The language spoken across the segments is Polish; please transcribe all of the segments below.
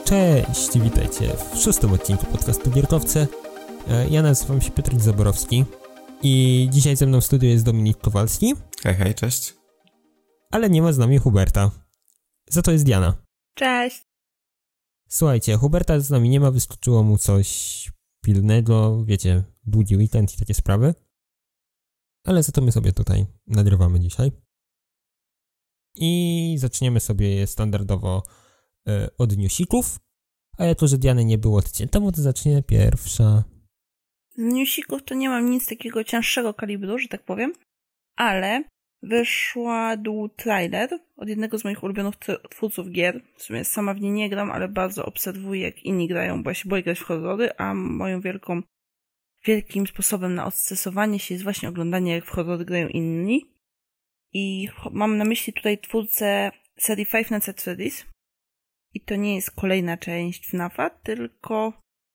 Cześć, witajcie w 6. odcinku podcastu Gierkowcy. Ja nazywam się Piotr Zaborowski i dzisiaj ze mną w studiu jest Dominik Kowalski. Hej, cześć. Ale nie ma z nami Huberta. Za to jest Diana. Cześć. Słuchajcie, Huberta z nami nie ma, wyskoczyło mu coś pilnego, wiecie, długi weekend i takie sprawy. Ale za to my sobie tutaj nagrywamy dzisiaj. I zaczniemy sobie standardowo od newsików. A jako, że Diany nie było tydzień temu, to zacznie pierwsza. Z newsików to nie mam nic takiego cięższego kalibru, że tak powiem, ale wyszedł trailer od jednego z moich ulubionych twórców gier. W sumie sama w nie nie gram, ale bardzo obserwuję, jak inni grają, bo ja się boję grać w horrory, a moją wielkim sposobem na odstresowanie się jest właśnie oglądanie, jak w horrory grają inni. I mam na myśli tutaj twórcę serii Five Nights at Freddy's. I to nie jest kolejna część FNAF-a, tylko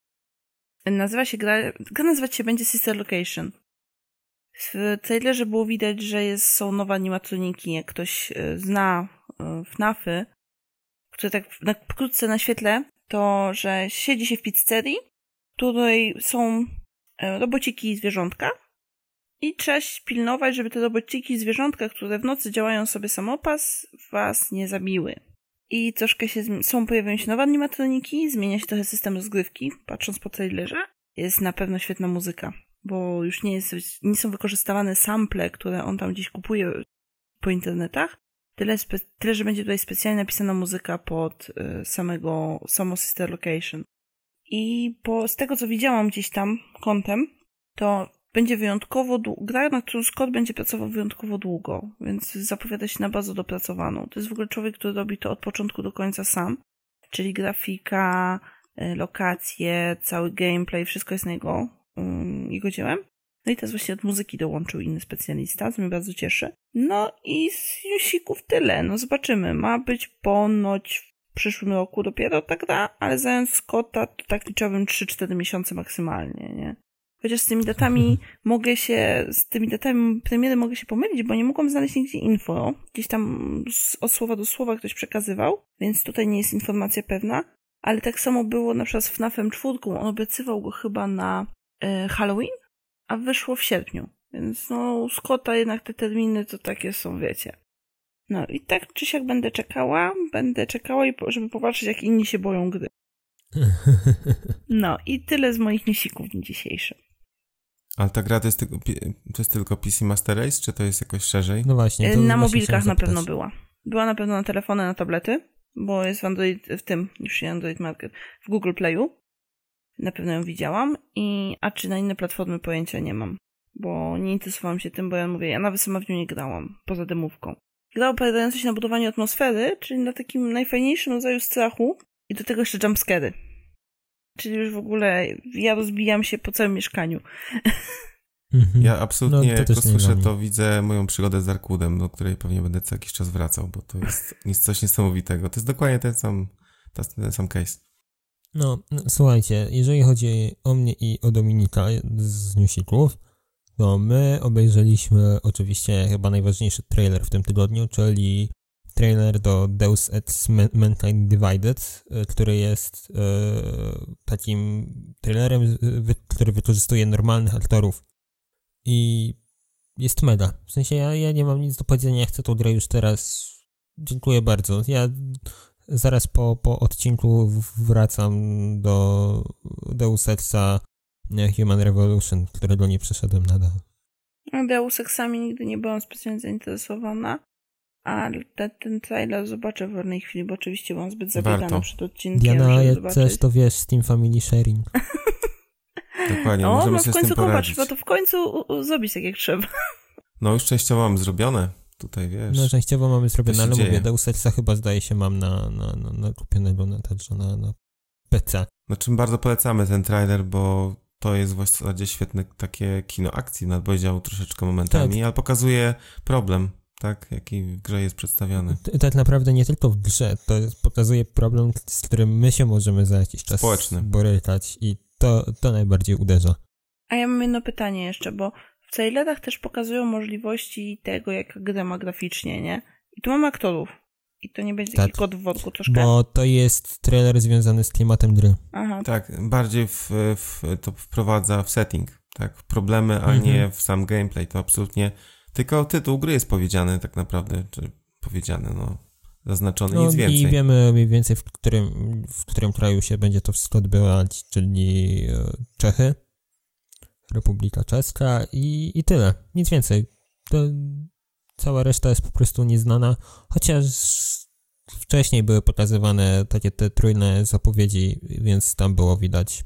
gra nazywać się będzie Sister Location. W trailerze było widać, że są nowe animatroniki. Jak ktoś zna FNAF-y, które tak wkrótce naświetlę, to że siedzi się w pizzerii, w której są robociki i zwierzątka i trzeba pilnować, żeby te robociki i zwierzątka, które w nocy działają sobie samopas, was nie zabiły. I troszkę pojawiają się nowe animatroniki, zmienia się trochę system rozgrywki, patrząc po trailerze. Jest na pewno świetna muzyka, bo już nie są wykorzystywane sample, które on tam gdzieś kupuje po internetach. Tyle, że będzie tutaj specjalnie napisana muzyka pod samo Sister Location. I z tego, co widziałam gdzieś tam kątem, to będzie wyjątkowo gra, na którą Scott będzie pracował wyjątkowo długo, więc zapowiada się na bardzo dopracowaną. To jest w ogóle człowiek, który robi to od początku do końca sam, czyli grafika, lokacje, cały gameplay, wszystko jest na jego dziełem. No i teraz właśnie od muzyki dołączył inny specjalista, co mnie bardzo cieszy. No i z newsików tyle, no zobaczymy. Ma być ponoć w przyszłym roku dopiero ta gra, ale zając Scotta to tak liczyłabym 3-4 miesiące maksymalnie, nie? Chociaż z tymi datami premiery mogę się pomylić, bo nie mogłam znaleźć nigdzie info. Gdzieś tam od słowa do słowa ktoś przekazywał, więc tutaj nie jest informacja pewna. Ale tak samo było na przykład z FNAF-em 4. On obiecywał go chyba na Halloween, a wyszło w sierpniu. Więc no u Scotta jednak te terminy to takie są, wiecie. No i tak czy siak będę czekała, żeby popatrzeć, jak inni się boją gry. No i tyle z moich newsików w dniu dzisiejszym. Ale ta gra to jest tylko PC Master Race, czy to jest jakoś szerzej? No właśnie. Na mobilkach na pewno była. Była na pewno na telefony, na tablety, bo jest już nie Android Market, w Google Playu. Na pewno ją widziałam. A czy na inne platformy pojęcia nie mam, bo nie interesowałam się tym, bo ja mówię, ja nawet sama w nią nie grałam, poza demówką. Gra opierająca się na budowaniu atmosfery, czyli na takim najfajniejszym rodzaju strachu i do tego jeszcze jumpscary. Czyli już w ogóle ja rozbijam się po całym mieszkaniu. Ja absolutnie, jak to słyszę, to widzę moją przygodę z Arkwoodem, do której pewnie będę co jakiś czas wracał, bo to jest coś niesamowitego. To jest dokładnie ten sam case. No, słuchajcie, jeżeli chodzi o mnie i o Dominika z newsików, to my obejrzeliśmy oczywiście chyba najważniejszy trailer w tym tygodniu, czyli trailer do Deus Ex Mankind Divided, który jest takim trailerem, który wykorzystuje normalnych aktorów i jest mega. W sensie ja nie mam nic do powiedzenia, ja chcę tą grę już teraz. Dziękuję bardzo. Ja zaraz po odcinku wracam do Deus Exa Human Revolution, którego nie przeszedłem nadal. Deus Exami nigdy nie byłam specjalnie zainteresowana. Ale ten trailer zobaczę w wolnej chwili, bo oczywiście byłam zbyt zabiegana przed odcinkiem. Diana, jak chcesz, to wiesz, Steam Family Sharing. Dokładnie. No, możemy w sobie końcu z tym poradzić. to w końcu zrobić tak jak trzeba. No już częściowo mam zrobione. Tutaj wiesz. No częściowo mamy zrobione, ale dzieje. mówię, Deus Exa chyba zdaje się mam na kupionego także na PC. Znaczy bardzo polecamy ten trailer, bo to jest w zasadzie świetne takie kino akcji, nadpowiedział troszeczkę momentami, tak. Ale pokazuje problem, tak, jaki w grze jest przedstawiony. Tak naprawdę nie tylko w grze, to pokazuje problem, z którym my się możemy za jakiś czas borykać i to najbardziej uderza. A ja mam jedno pytanie jeszcze, bo w trailerach też pokazują możliwości tego, jak gra ma graficznie, nie? I tu mamy aktorów. I to nie będzie taki kot w worku troszkę? Bo to jest trailer związany z klimatem gry. Aha. Tak, bardziej to wprowadza w setting, tak, problemy, a nie w sam gameplay, to absolutnie, tylko tytuł gry jest powiedziany tak naprawdę, czy powiedziany, zaznaczony, nic więcej. I wiemy mniej więcej, w którym kraju się będzie to wszystko odbywać, czyli Czechy, Republika Czeska i tyle, nic więcej. Cała reszta jest po prostu nieznana, chociaż wcześniej były pokazywane takie te trójne zapowiedzi, więc tam było widać,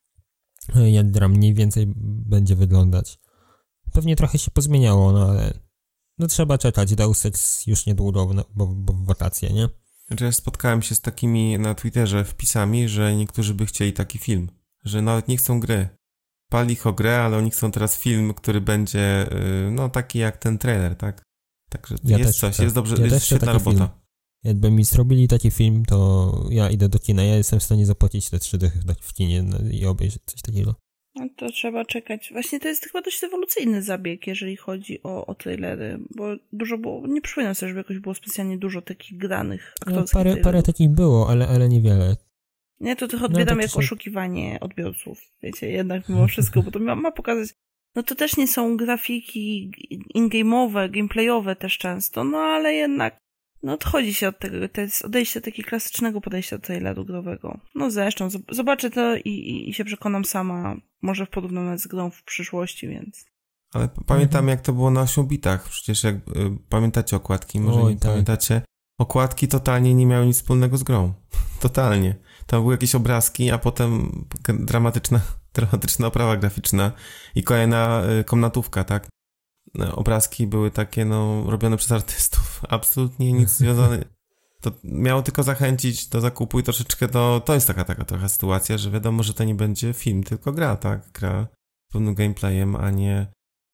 jak gra mniej więcej będzie wyglądać. Pewnie trochę się pozmieniało, ale trzeba czekać, Deus Ex już niedługo, bo w wakacje, nie? Znaczy ja spotkałem się z takimi na Twitterze wpisami, że niektórzy by chcieli taki film, że nawet nie chcą gry. Pali ich o grę, ale oni chcą teraz film, który będzie taki jak ten trailer, tak? Także jest dobrze, jest świetna robota. Film. Jakby mi zrobili taki film, to ja idę do kina, ja jestem w stanie zapłacić te 3 dychy w kinie i obejrzeć coś takiego. No to trzeba czekać. Właśnie to jest chyba dość ewolucyjny zabieg, jeżeli chodzi o trailery, bo dużo było, nie przypominam sobie, żeby jakoś było specjalnie dużo takich granych aktorskich parę takich było, ale niewiele. Nie, to trochę odbieram jak oszukiwanie odbiorców, wiecie, jednak mimo wszystko, bo to ma pokazać, to też nie są grafiki in-game'owe, gameplayowe też często, ale jednak, odchodzi się od tego, to jest odejście od takiego klasycznego podejścia do traileru growego. Zresztą, zobaczę to i się przekonam sama, może w porównaniu z grą w przyszłości, więc... Ale pamiętam jak to było na 8 bitach, przecież jak pamiętacie okładki, może nie pamiętacie, okładki totalnie nie miały nic wspólnego z grą. Totalnie. Tam były jakieś obrazki, a potem dramatyczna oprawa graficzna i kolejna komnatówka, tak? Obrazki były takie, robione przez artystów. Absolutnie nic związane. To miało tylko zachęcić do zakupu i troszeczkę to jest taka trochę sytuacja, że wiadomo, że to nie będzie film, tylko gra, tak? Gra z pewnym gameplayem, a nie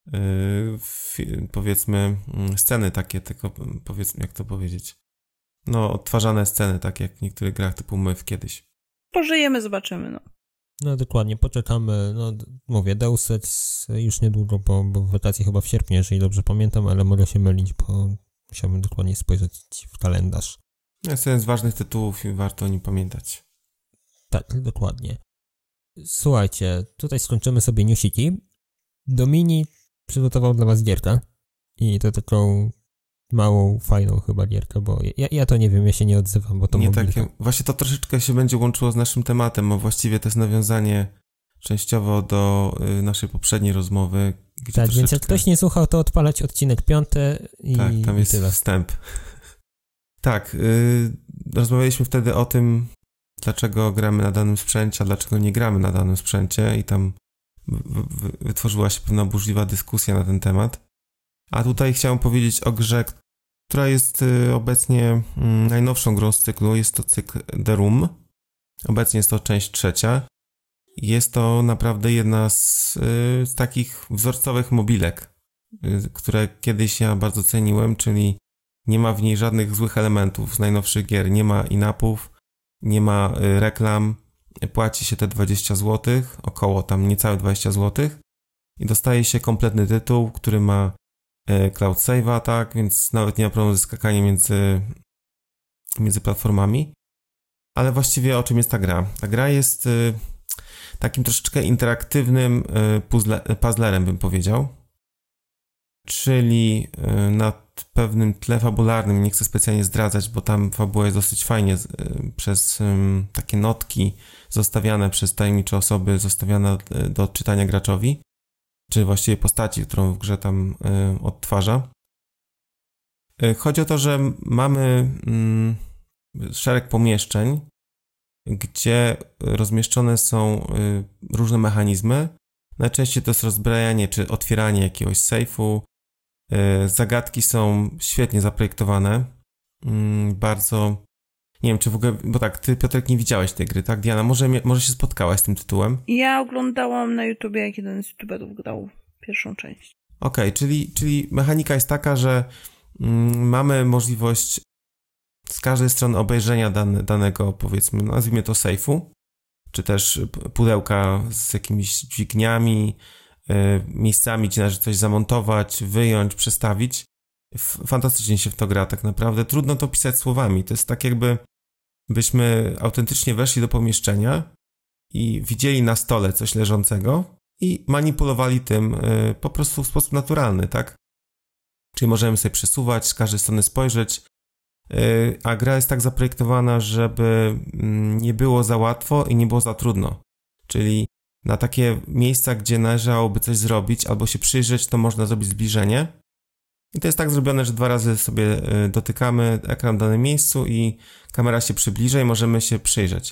powiedzmy sceny takie, tylko powiedzmy, jak to powiedzieć. Odtwarzane sceny, tak jak w niektórych grach typu Myth kiedyś. Pożyjemy, zobaczymy, dokładnie, poczekamy. Mówię, Deus Ex już niedługo, bo w wakacje chyba w sierpniu, jeżeli dobrze pamiętam, ale mogę się mylić, bo musiałbym dokładnie spojrzeć w kalendarz. Jest jeden z ważnych tytułów i warto o nim pamiętać. Tak, dokładnie. Słuchajcie, tutaj skończymy sobie newsiki. Domini przygotował dla was gierkę i to taką małą, fajną chyba gierkę, bo ja to nie wiem, ja się nie odzywam, bo to nie takie. Właśnie to troszeczkę się będzie łączyło z naszym tematem, bo właściwie to jest nawiązanie częściowo do naszej poprzedniej rozmowy. Tak, więc jak ktoś nie słuchał, to odpalać odcinek 5 i tak, tam jest tyle. wstęp. Tak, rozmawialiśmy wtedy o tym, dlaczego gramy na danym sprzęcie, a dlaczego nie gramy na danym sprzęcie i tam wytworzyła się pewna burzliwa dyskusja na ten temat. A tutaj chciałem powiedzieć o grze, która jest obecnie najnowszą grą z cyklu. Jest to cykl The Room. Obecnie jest to część 3. Jest to naprawdę jedna z takich wzorcowych mobilek, które kiedyś ja bardzo ceniłem, czyli nie ma w niej żadnych złych elementów z najnowszych gier. Nie ma in-appów, nie ma reklam. Płaci się te 20 zł, około tam niecałe 20 zł i dostaje się kompletny tytuł, który ma cloud save'a, tak, więc nawet nie ma problemu ze skakaniem między platformami. Ale właściwie o czym jest ta gra? Ta gra jest takim troszeczkę interaktywnym puzzlerem, bym powiedział. Czyli na pewnym tle fabularnym, nie chcę specjalnie zdradzać, bo tam fabuła jest dosyć fajnie przez takie notki zostawiane przez tajemnicze osoby, zostawiane do odczytania graczowi, czy właściwie postaci, którą w grze tam odtwarza. Chodzi o to, że mamy szereg pomieszczeń, gdzie rozmieszczone są różne mechanizmy. Najczęściej to jest rozbrajanie czy otwieranie jakiegoś sejfu. Zagadki są świetnie zaprojektowane. Bardzo... Nie wiem, czy w ogóle... Bo tak, ty, Piotrek, nie widziałeś tej gry, tak? Diana, może się spotkałaś z tym tytułem? Ja oglądałam na YouTubie, jak jeden z YouTuberów grał pierwszą część. Okej, czyli mechanika jest taka, że mamy możliwość z każdej strony obejrzenia danego, powiedzmy, nazwijmy to sejfu, czy też pudełka z jakimiś dźwigniami, miejscami, gdzie należy coś zamontować, wyjąć, przestawić. Fantastycznie się w to gra tak naprawdę. Trudno to pisać słowami. To jest tak jakby byśmy autentycznie weszli do pomieszczenia i widzieli na stole coś leżącego i manipulowali tym po prostu w sposób naturalny, tak? Czyli możemy sobie przesuwać, z każdej strony spojrzeć, a gra jest tak zaprojektowana, żeby nie było za łatwo i nie było za trudno. Czyli na takie miejsca, gdzie należałoby coś zrobić albo się przyjrzeć, to można zrobić zbliżenie. I to jest tak zrobione, że 2 razy sobie dotykamy ekran w danym miejscu i kamera się przybliża i możemy się przyjrzeć.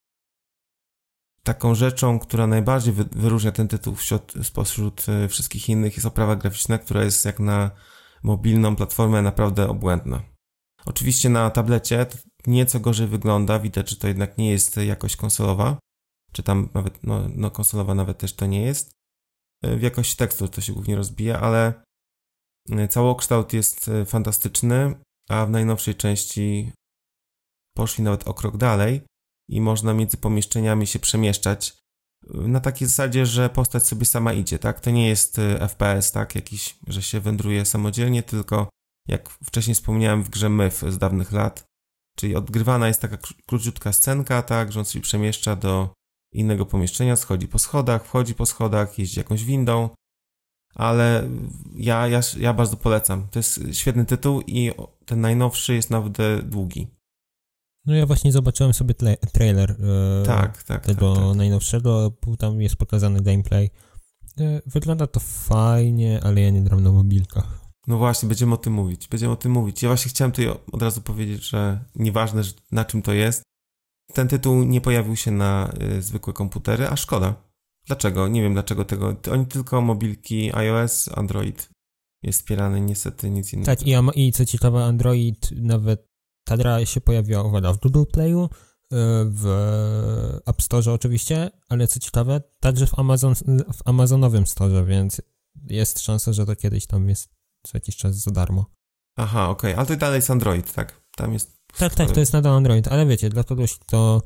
Taką rzeczą, która najbardziej wyróżnia ten tytuł spośród wszystkich innych, jest oprawa graficzna, która jest jak na mobilną platformę naprawdę obłędna. Oczywiście na tablecie to nieco gorzej wygląda, widać, że to jednak nie jest jakość konsolowa, czy tam nawet, no konsolowa nawet też to nie jest. W jakości tekstu to się głównie rozbija, ale całokształt jest fantastyczny, a w najnowszej części poszli nawet o krok dalej i można między pomieszczeniami się przemieszczać na takiej zasadzie, że postać sobie sama idzie, tak? To nie jest FPS, tak? Jakiś, że się wędruje samodzielnie, tylko jak wcześniej wspomniałem w grze Myth z dawnych lat, czyli odgrywana jest taka króciutka scenka, tak? Że on się przemieszcza do innego pomieszczenia, schodzi po schodach, wchodzi po schodach, jeździ jakąś windą, ale ja bardzo polecam. To jest świetny tytuł i ten najnowszy jest naprawdę długi. No ja właśnie zobaczyłem sobie trailer tego najnowszego, tam jest pokazany gameplay. Wygląda to fajnie, ale ja nie gram na mobilkach. No właśnie, będziemy o tym mówić. Ja właśnie chciałem tutaj od razu powiedzieć, że nieważne na czym to jest, ten tytuł nie pojawił się na zwykłe komputery, a szkoda. Dlaczego? Nie wiem dlaczego tego. Oni tylko mobilki iOS, Android jest wspierany, niestety nic innego. Tak, i co ciekawe, Android nawet ta gra się pojawiła w Google Playu, w App Store oczywiście, ale co ciekawe, także w Amazonowym Store, więc jest szansa, że to kiedyś tam jest co jakiś czas za darmo. Aha, okej, ale to dalej jest Android, tak? Tam jest... Tak, to jest nadal Android, ale wiecie, dla kogoś, kto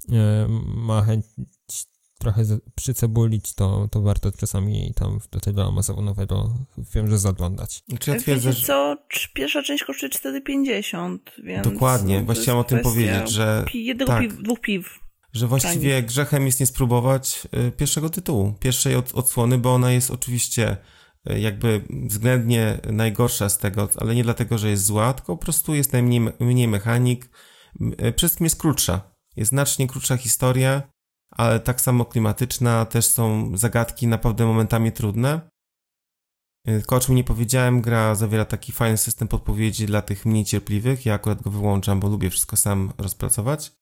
ma chęć trochę przycebulić, to warto czasami tam do tego Amazonowego, wiem, że zaglądać. Czy ja twierdzę, wiecie co, pierwsza część kosztuje 4,50, więc... Dokładnie, właśnie chciałem o tym powiedzieć, że... Dwóch piw. Że właściwie grzechem jest nie spróbować pierwszego tytułu, pierwszej odsłony, bo ona jest oczywiście jakby względnie najgorsza z tego, ale nie dlatego, że jest zła, tylko po prostu jest najmniej mechanik, przede wszystkim jest krótsza. Jest znacznie krótsza historia, ale tak samo klimatyczna, też są zagadki naprawdę momentami trudne. Tylko o czym nie powiedziałem, gra zawiera taki fajny system podpowiedzi dla tych mniej cierpliwych, ja akurat go wyłączam, bo lubię wszystko sam rozpracować,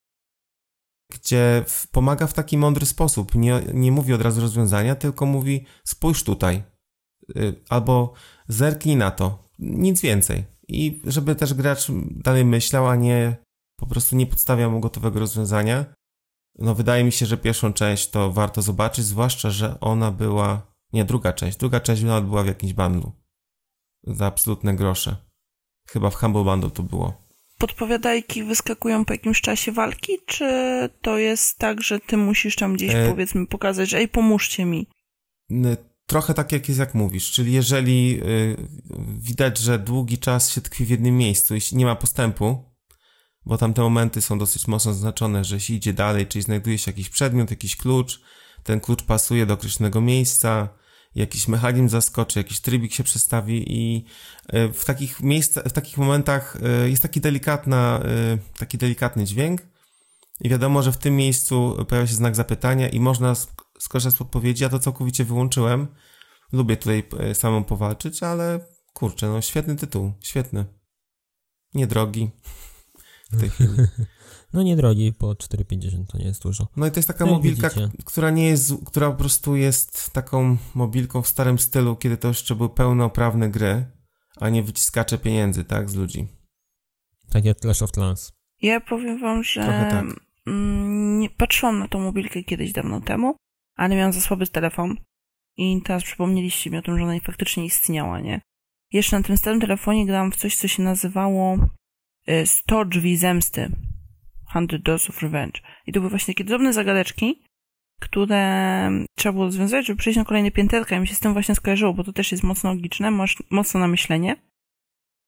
gdzie pomaga w taki mądry sposób, nie mówi od razu rozwiązania, tylko mówi spójrz tutaj, albo zerknij na to, nic więcej. I żeby też gracz dalej myślał, a nie po prostu nie podstawiał mu gotowego rozwiązania. No wydaje mi się, że pierwszą część to warto zobaczyć, zwłaszcza, że ona była... Nie, druga część nawet była w jakimś bundlu. Za absolutne grosze. Chyba w Humble Bundle to było. Podpowiadajki wyskakują po jakimś czasie walki, czy to jest tak, że ty musisz tam gdzieś powiedzmy pokazać, że pomóżcie mi? Trochę tak jak mówisz, czyli jeżeli widać, że długi czas się tkwi w jednym miejscu i nie ma postępu, bo tam te momenty są dosyć mocno zaznaczone, że się idzie dalej, czyli znajduje się jakiś przedmiot, jakiś klucz, ten klucz pasuje do określonego miejsca, jakiś mechanizm zaskoczy, jakiś trybik się przestawi i w takich momentach jest taki delikatny dźwięk i wiadomo, że w tym miejscu pojawia się znak zapytania i można skorzystać z podpowiedzi. Ja to całkowicie wyłączyłem. Lubię tutaj samą powalczyć, ale kurczę, no świetny tytuł, świetny. Niedrogi w tej chwili. No niedrogi, po 4,50 to nie jest dużo. No i to jest taka mobilka, która po prostu jest taką mobilką w starym stylu, kiedy to jeszcze były pełnoprawne gry, a nie wyciskacze pieniędzy, tak, z ludzi. Tak jak Clash of Clans. Ja powiem wam, że tak. Nie patrzyłam na tą mobilkę kiedyś dawno temu, ale miałam za słaby telefon i teraz przypomnieliście mi o tym, że ona faktycznie istniała, nie? Jeszcze na tym starym telefonie grałam w coś, co się nazywało 100 drzwi zemsty. 100 Doors of Revenge. I to były właśnie takie drobne zagadeczki, które trzeba było rozwiązać, żeby przejść na kolejne pięterka i mi się z tym właśnie skojarzyło, bo to też jest mocno logiczne, mocno na myślenie.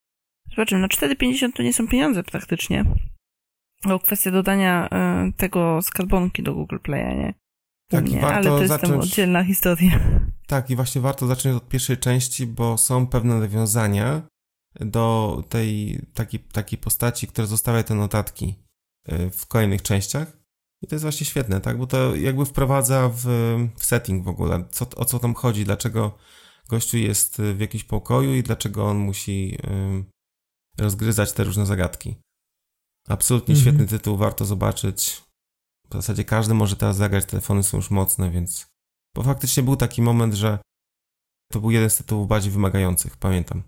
Zobaczymy, 4,50 to nie są pieniądze praktycznie. O, kwestia dodania tego skarbonki do Google Playa, nie? Tak, i warto ale to jest tam oddzielna historia. Tak, i właśnie warto zacząć od pierwszej części, bo są pewne nawiązania do tej takiej postaci, która zostawia te notatki w kolejnych częściach. I to jest właśnie świetne, tak? Bo to jakby wprowadza w setting w ogóle, o co tam chodzi, dlaczego gościu jest w jakimś pokoju i dlaczego on musi rozgryzać te różne zagadki. Absolutnie świetny tytuł, warto zobaczyć. W zasadzie każdy może teraz zagrać, telefony są już mocne, więc... Bo faktycznie był taki moment, że to był jeden z tytułów bardziej wymagających, pamiętam.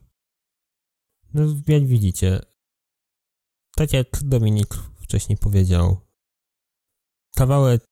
No jak widzicie, tak jak Dominik wcześniej powiedział, kawałek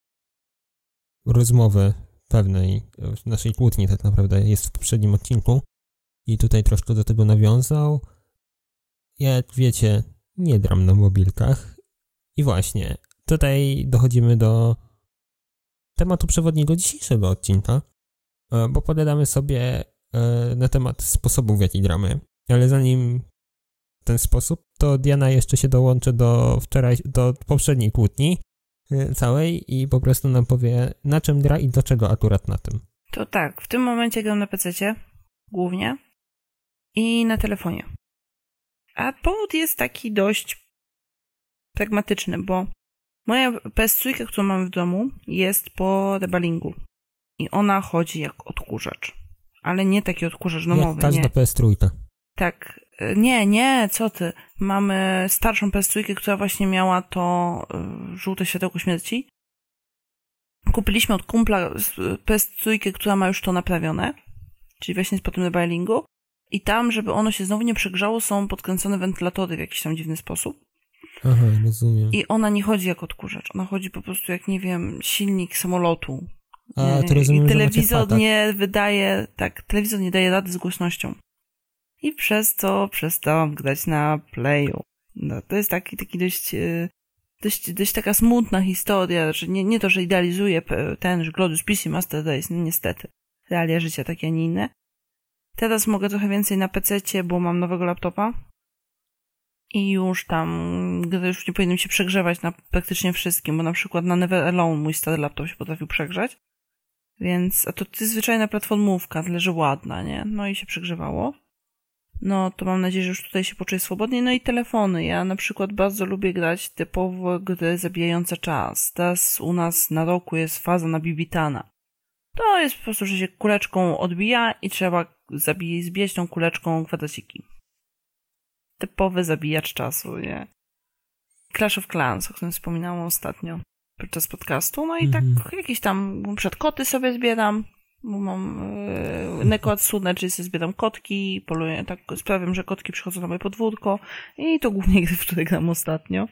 rozmowy pewnej naszej kłótni tak naprawdę jest w poprzednim odcinku i tutaj troszkę do tego nawiązał. Jak wiecie, nie gram na mobilkach i właśnie tutaj dochodzimy do tematu przewodniego dzisiejszego odcinka, bo pogadamy sobie na temat sposobu, w jaki gramy. Ale zanim ten sposób, to Diana jeszcze się dołączy do poprzedniej kłótni całej i po prostu nam powie, na czym gra i dlaczego akurat na tym. To tak, w tym momencie gram na PC-cie głównie i na telefonie. A powód jest taki dość pragmatyczny, bo moja PS3, którą mam w domu, jest po rebalingu i ona chodzi jak odkurzacz. Ale nie taki odkurzacz domowy, jak każda PS3. Tak. Nie, co ty. Mamy starszą PS3, która właśnie miała to żółte światełko śmierci. Kupiliśmy od kumpla PS3, która ma już to naprawione, czyli właśnie po tym rebalingu. I tam, żeby ono się znowu nie przegrzało, są podkręcone wentylatory w jakiś tam dziwny sposób. Aha, rozumiem. I ona nie chodzi jak odkurzacz. Ona chodzi po prostu jak, nie wiem, silnik samolotu. A, to rozumiem, i telewizor że nie wydaje, tak, telewizor nie daje rady z głośnością. I przez to przestałam grać na Playu. No, to jest taki dość taka smutna historia, że nie to, że idealizuję ten Glorious PC Master Race, no niestety. Realia życia takie, a nie inne. Teraz mogę trochę więcej na PC-cie, bo mam nowego laptopa. I już tam gry już nie powinny się przegrzewać na praktycznie wszystkim, bo na przykład na Never Alone mój stary laptop się potrafił przegrzać. Więc, a to jest zwyczajna platformówka, tyle że ładna, nie? No i się przegrzewało. No to mam nadzieję, że już tutaj się poczuję swobodnie. No i telefony. Ja na przykład bardzo lubię grać typowo gry zabijające czas. Teraz u nas na roku jest faza na Bibitana. To jest po prostu, że się kuleczką odbija i trzeba zbijać tą kuleczką kwadraciki. Typowy zabijacz czasu, nie? Clash of Clans, o którym wspominałam ostatnio podczas podcastu. No i tak jakieś tam przedkoty sobie zbieram, bo mam Neko Atsune, czyli sobie zbieram kotki, poluję, tak sprawiam, że kotki przychodzą na moje podwórko i to głównie gry, w które gram ostatnio.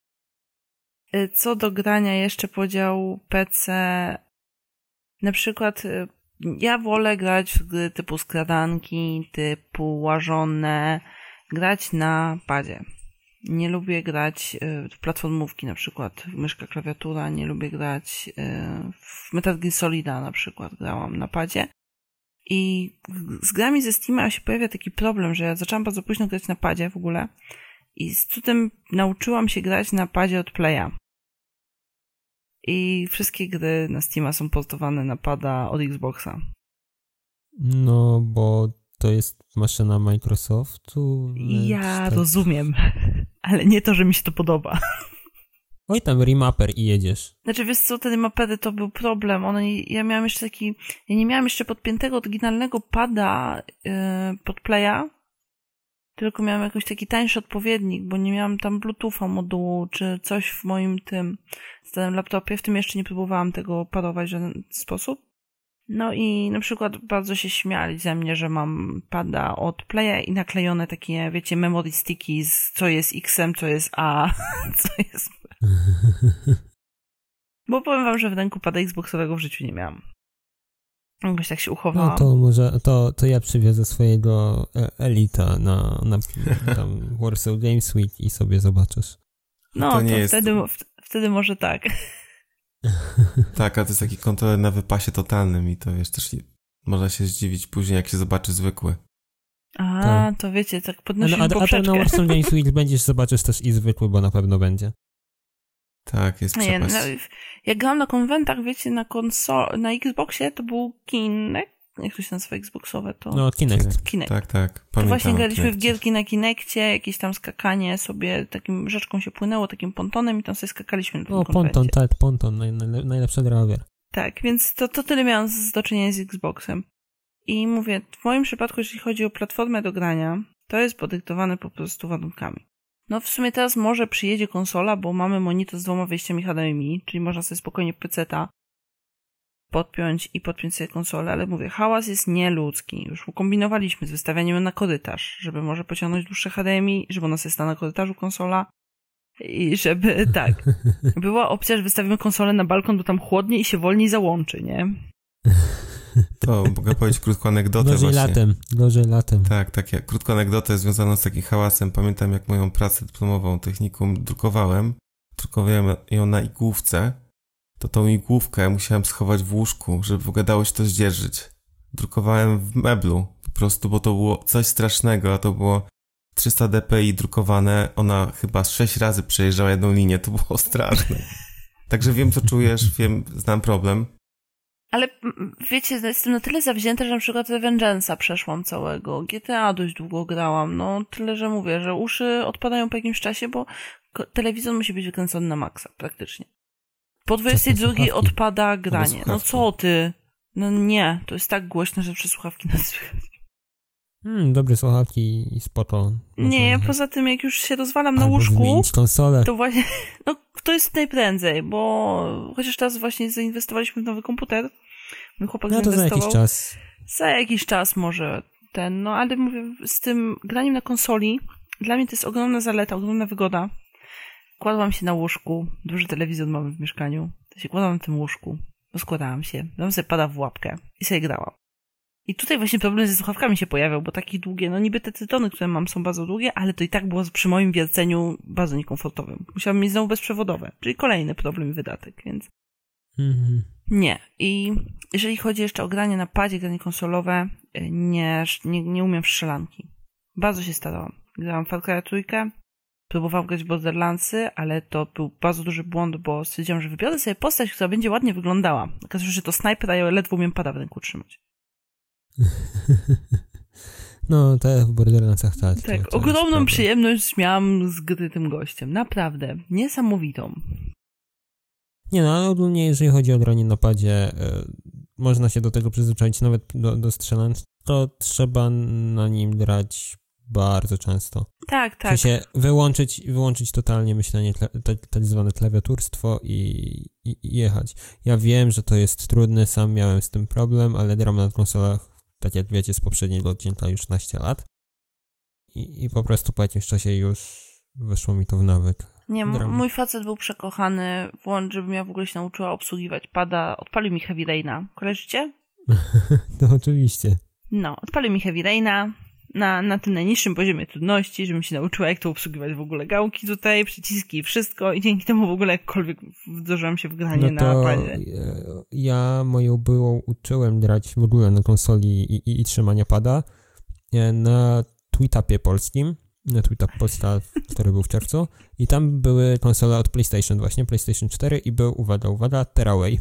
Co do grania jeszcze podział PC, na przykład ja wolę grać w gry typu skradanki, typu łażone, grać na padzie. Nie lubię grać w platformówki, na przykład myszka, klawiatura, nie lubię grać w Metal Gear Solida na przykład, grałam na padzie. I z grami ze Steama się pojawia taki problem, że ja zaczęłam bardzo późno grać na padzie w ogóle i z cudem nauczyłam się grać na padzie od Playa. I wszystkie gry na Steama są portowane na pada od Xboxa. No, bo to jest maszyna Microsoftu. Ja tak. rozumiem, ale nie to, że mi się to podoba. Oj, tam remapper i jedziesz. Znaczy, wiesz co, te remapery to był problem. Ja nie miałam jeszcze podpiętego oryginalnego pada pod Playa, tylko miałam jakiś taki tańszy odpowiednik, bo nie miałam tam Bluetootha modułu, czy coś w moim tym starym laptopie. W tym jeszcze nie próbowałam tego parować w żaden sposób. No i na przykład bardzo się śmiali ze mnie, że mam pada od Playa i naklejone takie, wiecie, memory sticky z co jest X-em, co jest A, co jest B. Bo powiem wam, że w ręku pada Xboxowego w życiu nie miałam. Jakoś tak się uchowałam. No to może, to ja przywiozę swojego Elita na tam Warsaw Games Week i sobie zobaczysz. No to wtedy może tak. Tak, a to jest taki kontroler na wypasie totalnym i to wiesz, też można się zdziwić później, jak się zobaczy zwykły. Tak. To wiecie, tak podnosisz poprzeczkę. A na Warzone Games Week będziesz, zobaczysz też i zwykły, bo na pewno będzie. Tak, jest przepaść. Jak grałam na konwentach, wiecie, na Xboxie to był Kinect. Jak to się nazywa Xboxowe? To... No, Kinect. Tak. Pamiętam, to właśnie graliśmy w gierki na Kinekcie, jakieś tam skakanie sobie, takim rzeczką się płynęło, takim pontonem i tam sobie skakaliśmy na tym konwencie. Ponton, najlepsza gra ever. Tak, więc to tyle miałam do czynienia z Xboxem. I mówię, w moim przypadku, jeśli chodzi o platformę do grania, to jest podyktowane po prostu warunkami. No w sumie teraz może przyjedzie konsola, bo mamy monitor z 2 wejściami HDMI, czyli można sobie spokojnie PC-ta podpiąć sobie konsolę, ale mówię, hałas jest nieludzki. Już kombinowaliśmy z wystawianiem na korytarz, żeby może pociągnąć dłuższe HDMI, żeby ona sobie stała na korytarzu konsola i żeby, tak, była opcja, że wystawimy konsolę na balkon, bo tam chłodniej i się wolniej załączy, nie? To mogę powiedzieć krótką anegdotę Gorzej latem. Tak, krótką anegdotę związaną z takim hałasem. Pamiętam, jak moją pracę dyplomową technikum drukowałem ją na igłówce, to tą igłówkę musiałem schować w łóżku, żeby w ogóle dało się to zdzierżyć. Drukowałem w meblu, po prostu, bo to było coś strasznego, a to było 300 dpi drukowane, ona chyba 6 razy przejeżdżała jedną linię, to było straszne. Także wiem, co czujesz, znam problem. Ale wiecie, jestem na tyle zawzięta, że na przykład Vengeance'a przeszłam całego. GTA dość długo grałam. No tyle, że mówię, że uszy odpadają po jakimś czasie, bo telewizor musi być wykręcony na maksa praktycznie. Po 22 odpada granie. No co ty? No nie, to jest tak głośno, że przez słuchawki nas słychać. Dobre słuchawki i spoko. Nie, poza tym jak już się rozwalam na łóżku, wymienić konsolę. To właśnie, no to jest najprędzej, bo chociaż teraz właśnie zainwestowaliśmy w nowy komputer. Mój chłopak zainwestował. Za jakiś czas. Za jakiś czas może ale mówię, z tym graniem na konsoli, dla mnie to jest ogromna zaleta, ogromna wygoda. Kładłam się na łóżku, duży telewizor mamy w mieszkaniu, to się kładłam na tym łóżku, rozkładałam się, dam sobie pada w łapkę i sobie grałam. I tutaj właśnie problem ze słuchawkami się pojawiał, bo takie długie, no niby te tytony, które mam, są bardzo długie, ale to i tak było przy moim wierceniu bardzo niekomfortowym. Musiałam mieć znowu bezprzewodowe, czyli kolejny problem i wydatek, więc nie. I jeżeli chodzi jeszcze o granie na padzie, granie konsolowe, nie umiem w strzelanki. Bardzo się starałam. Grałam Far Cry 3, próbowałam grać w Borderlandsy, ale to był bardzo duży błąd, bo stwierdziłam, że wybiorę sobie postać, która będzie ładnie wyglądała. Okazało się, że to snajper, a ja ledwo umiem pada w ręku trzymać. No, to w Borderlandsach tak. Tak, ogromną przyjemność miałam z gry tym gościem. Naprawdę. Niesamowitą. Nie no, ale ogólnie jeżeli chodzi o granie na padzie, można się do tego przyzwyczaić, nawet do strzelanki, to trzeba na nim grać bardzo często. Tak. W sensie wyłączyć totalnie myślenie, tak zwane klawiaturstwo i jechać. Ja wiem, że to jest trudne, sam miałem z tym problem, ale gram na konsolach, tak jak wiecie, z poprzedniego odcinka już 16 lat i po prostu po jakimś czasie już weszło mi to w nawyk. Nie, mój facet był przekochany, żebym ja w ogóle się nauczyła obsługiwać pada, odpalił mi Heavy Raina. Kojarzycie? No oczywiście. No, odpalił mi Heavy Raina na tym najniższym poziomie trudności, żebym się nauczyła, jak to obsługiwać w ogóle gałki tutaj, przyciski i wszystko i dzięki temu w ogóle jakkolwiek wdrożyłam się w granie na padzie. Ja moją byłą uczyłem grać w ogóle na konsoli i trzymania pada na Tweetupie polskim, na Tweetup Polska, który był w czerwcu i tam były konsole od PlayStation właśnie, PlayStation 4 i był, uwaga, Tearaway.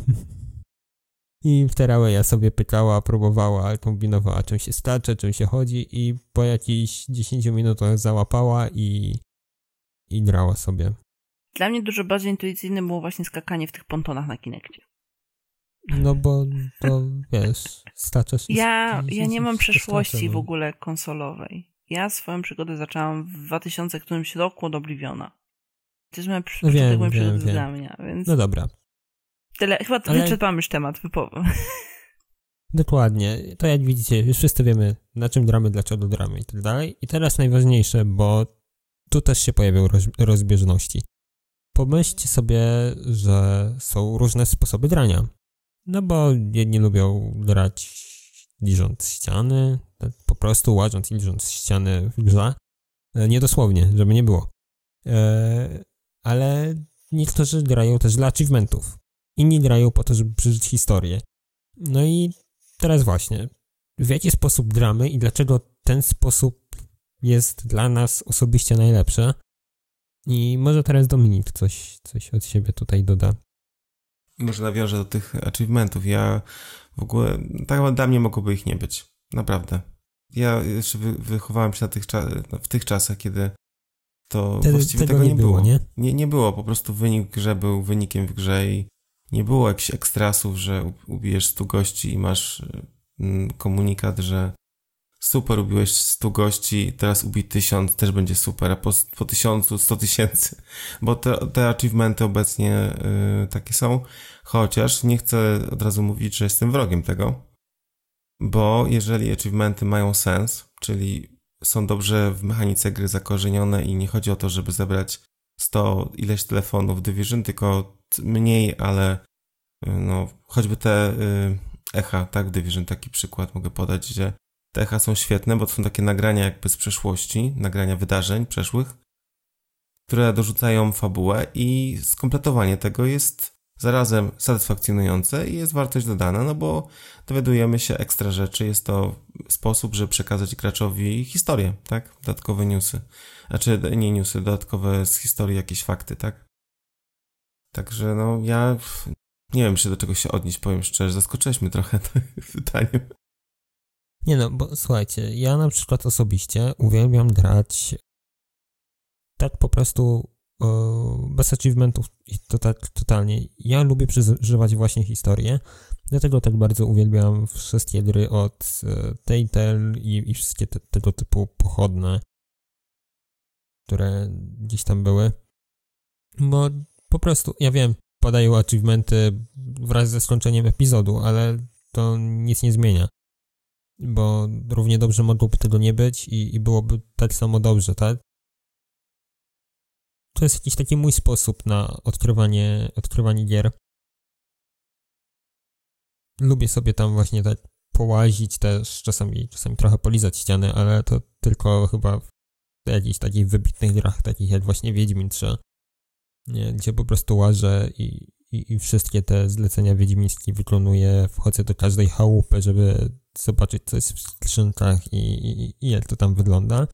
I w Tearawaya sobie pykała, próbowała, kombinowała, czym się starczy, czym się chodzi i po jakichś 10 minutach załapała i grała sobie. Dla mnie dużo bardziej intuicyjne było właśnie skakanie w tych pontonach na Kinekcie. No bo to, wiesz, staczasz... Ja nie mam przeszłości w ogóle konsolowej. Ja swoją przygodę zaczęłam w 2000 którymś roku od Obliviona. To jest moja przygoda dla mnie, więc... No dobra. Tyle, chyba wyczerpamy już temat, wypowiem. Dokładnie. To jak widzicie, już wszyscy wiemy, na czym gramy, dlaczego gramy i tak dalej. I teraz najważniejsze, bo tu też się pojawią rozbieżności. Pomyślcie sobie, że są różne sposoby grania. No bo jedni lubią grać liżąc ściany, po prostu łażąc i liżąc ściany w grze. Nie dosłownie, żeby nie było. Ale niektórzy grają też dla achievementów. Inni grają po to, żeby przeżyć historię. No i teraz właśnie, w jaki sposób gramy i dlaczego ten sposób jest dla nas osobiście najlepszy. I może teraz Dominik coś od siebie tutaj doda. Może nawiążę do tych achievementów. Ja w ogóle, tak dla mnie mogłoby ich nie być. Naprawdę. Ja jeszcze wychowałem się w tych czasach, kiedy to właściwie tego nie było. Nie było, po prostu wynik w grze był wynikiem w grze i nie było jakichś ekstrasów, że ubijesz 100 gości i masz komunikat, że super, ubiłeś 100 gości, teraz ubij 1000, też będzie super, a po 1000 100 000, bo te achievementy obecnie takie są, chociaż nie chcę od razu mówić, że jestem wrogiem tego, bo jeżeli achievementy mają sens, czyli są dobrze w mechanice gry zakorzenione i nie chodzi o to, żeby zebrać 100 ileś telefonów Division, tylko mniej, ale no choćby te echa, tak, Division, taki przykład mogę podać, że te echa są świetne, bo to są takie nagrania jakby z przeszłości, nagrania wydarzeń przeszłych, które dorzucają fabułę i skompletowanie tego jest zarazem satysfakcjonujące i jest wartość dodana, no bo dowiadujemy się ekstra rzeczy, jest to sposób, żeby przekazać graczowi historię, tak? Dodatkowe newsy. Znaczy, nie newsy, dodatkowe z historii jakieś fakty, tak? Także no ja nie wiem, czy do czego się odnieść, powiem szczerze, zaskoczyłeś mnie trochę tym pytaniem. Nie no, bo słuchajcie, ja na przykład osobiście uwielbiam grać tak po prostu bez achievementów i to tak totalnie. Ja lubię przeżywać właśnie historię, dlatego tak bardzo uwielbiam wszystkie gry od Telltale i wszystkie tego typu pochodne, które gdzieś tam były, bo po prostu, ja wiem, podają achievementy wraz ze skończeniem epizodu, ale to nic nie zmienia, bo równie dobrze mogłoby tego nie być i byłoby tak samo dobrze, tak? To jest jakiś taki mój sposób na odkrywanie gier. Lubię sobie tam właśnie tak połazić też, czasami trochę polizać ściany, ale to tylko chyba w jakichś takich wybitnych grach, takich jak właśnie Wiedźmin 3, nie, gdzie po prostu łażę i wszystkie te zlecenia wiedźmińskie wykonuję, wchodzę do każdej chałupy, żeby zobaczyć, co jest w skrzynkach i jak to tam wygląda.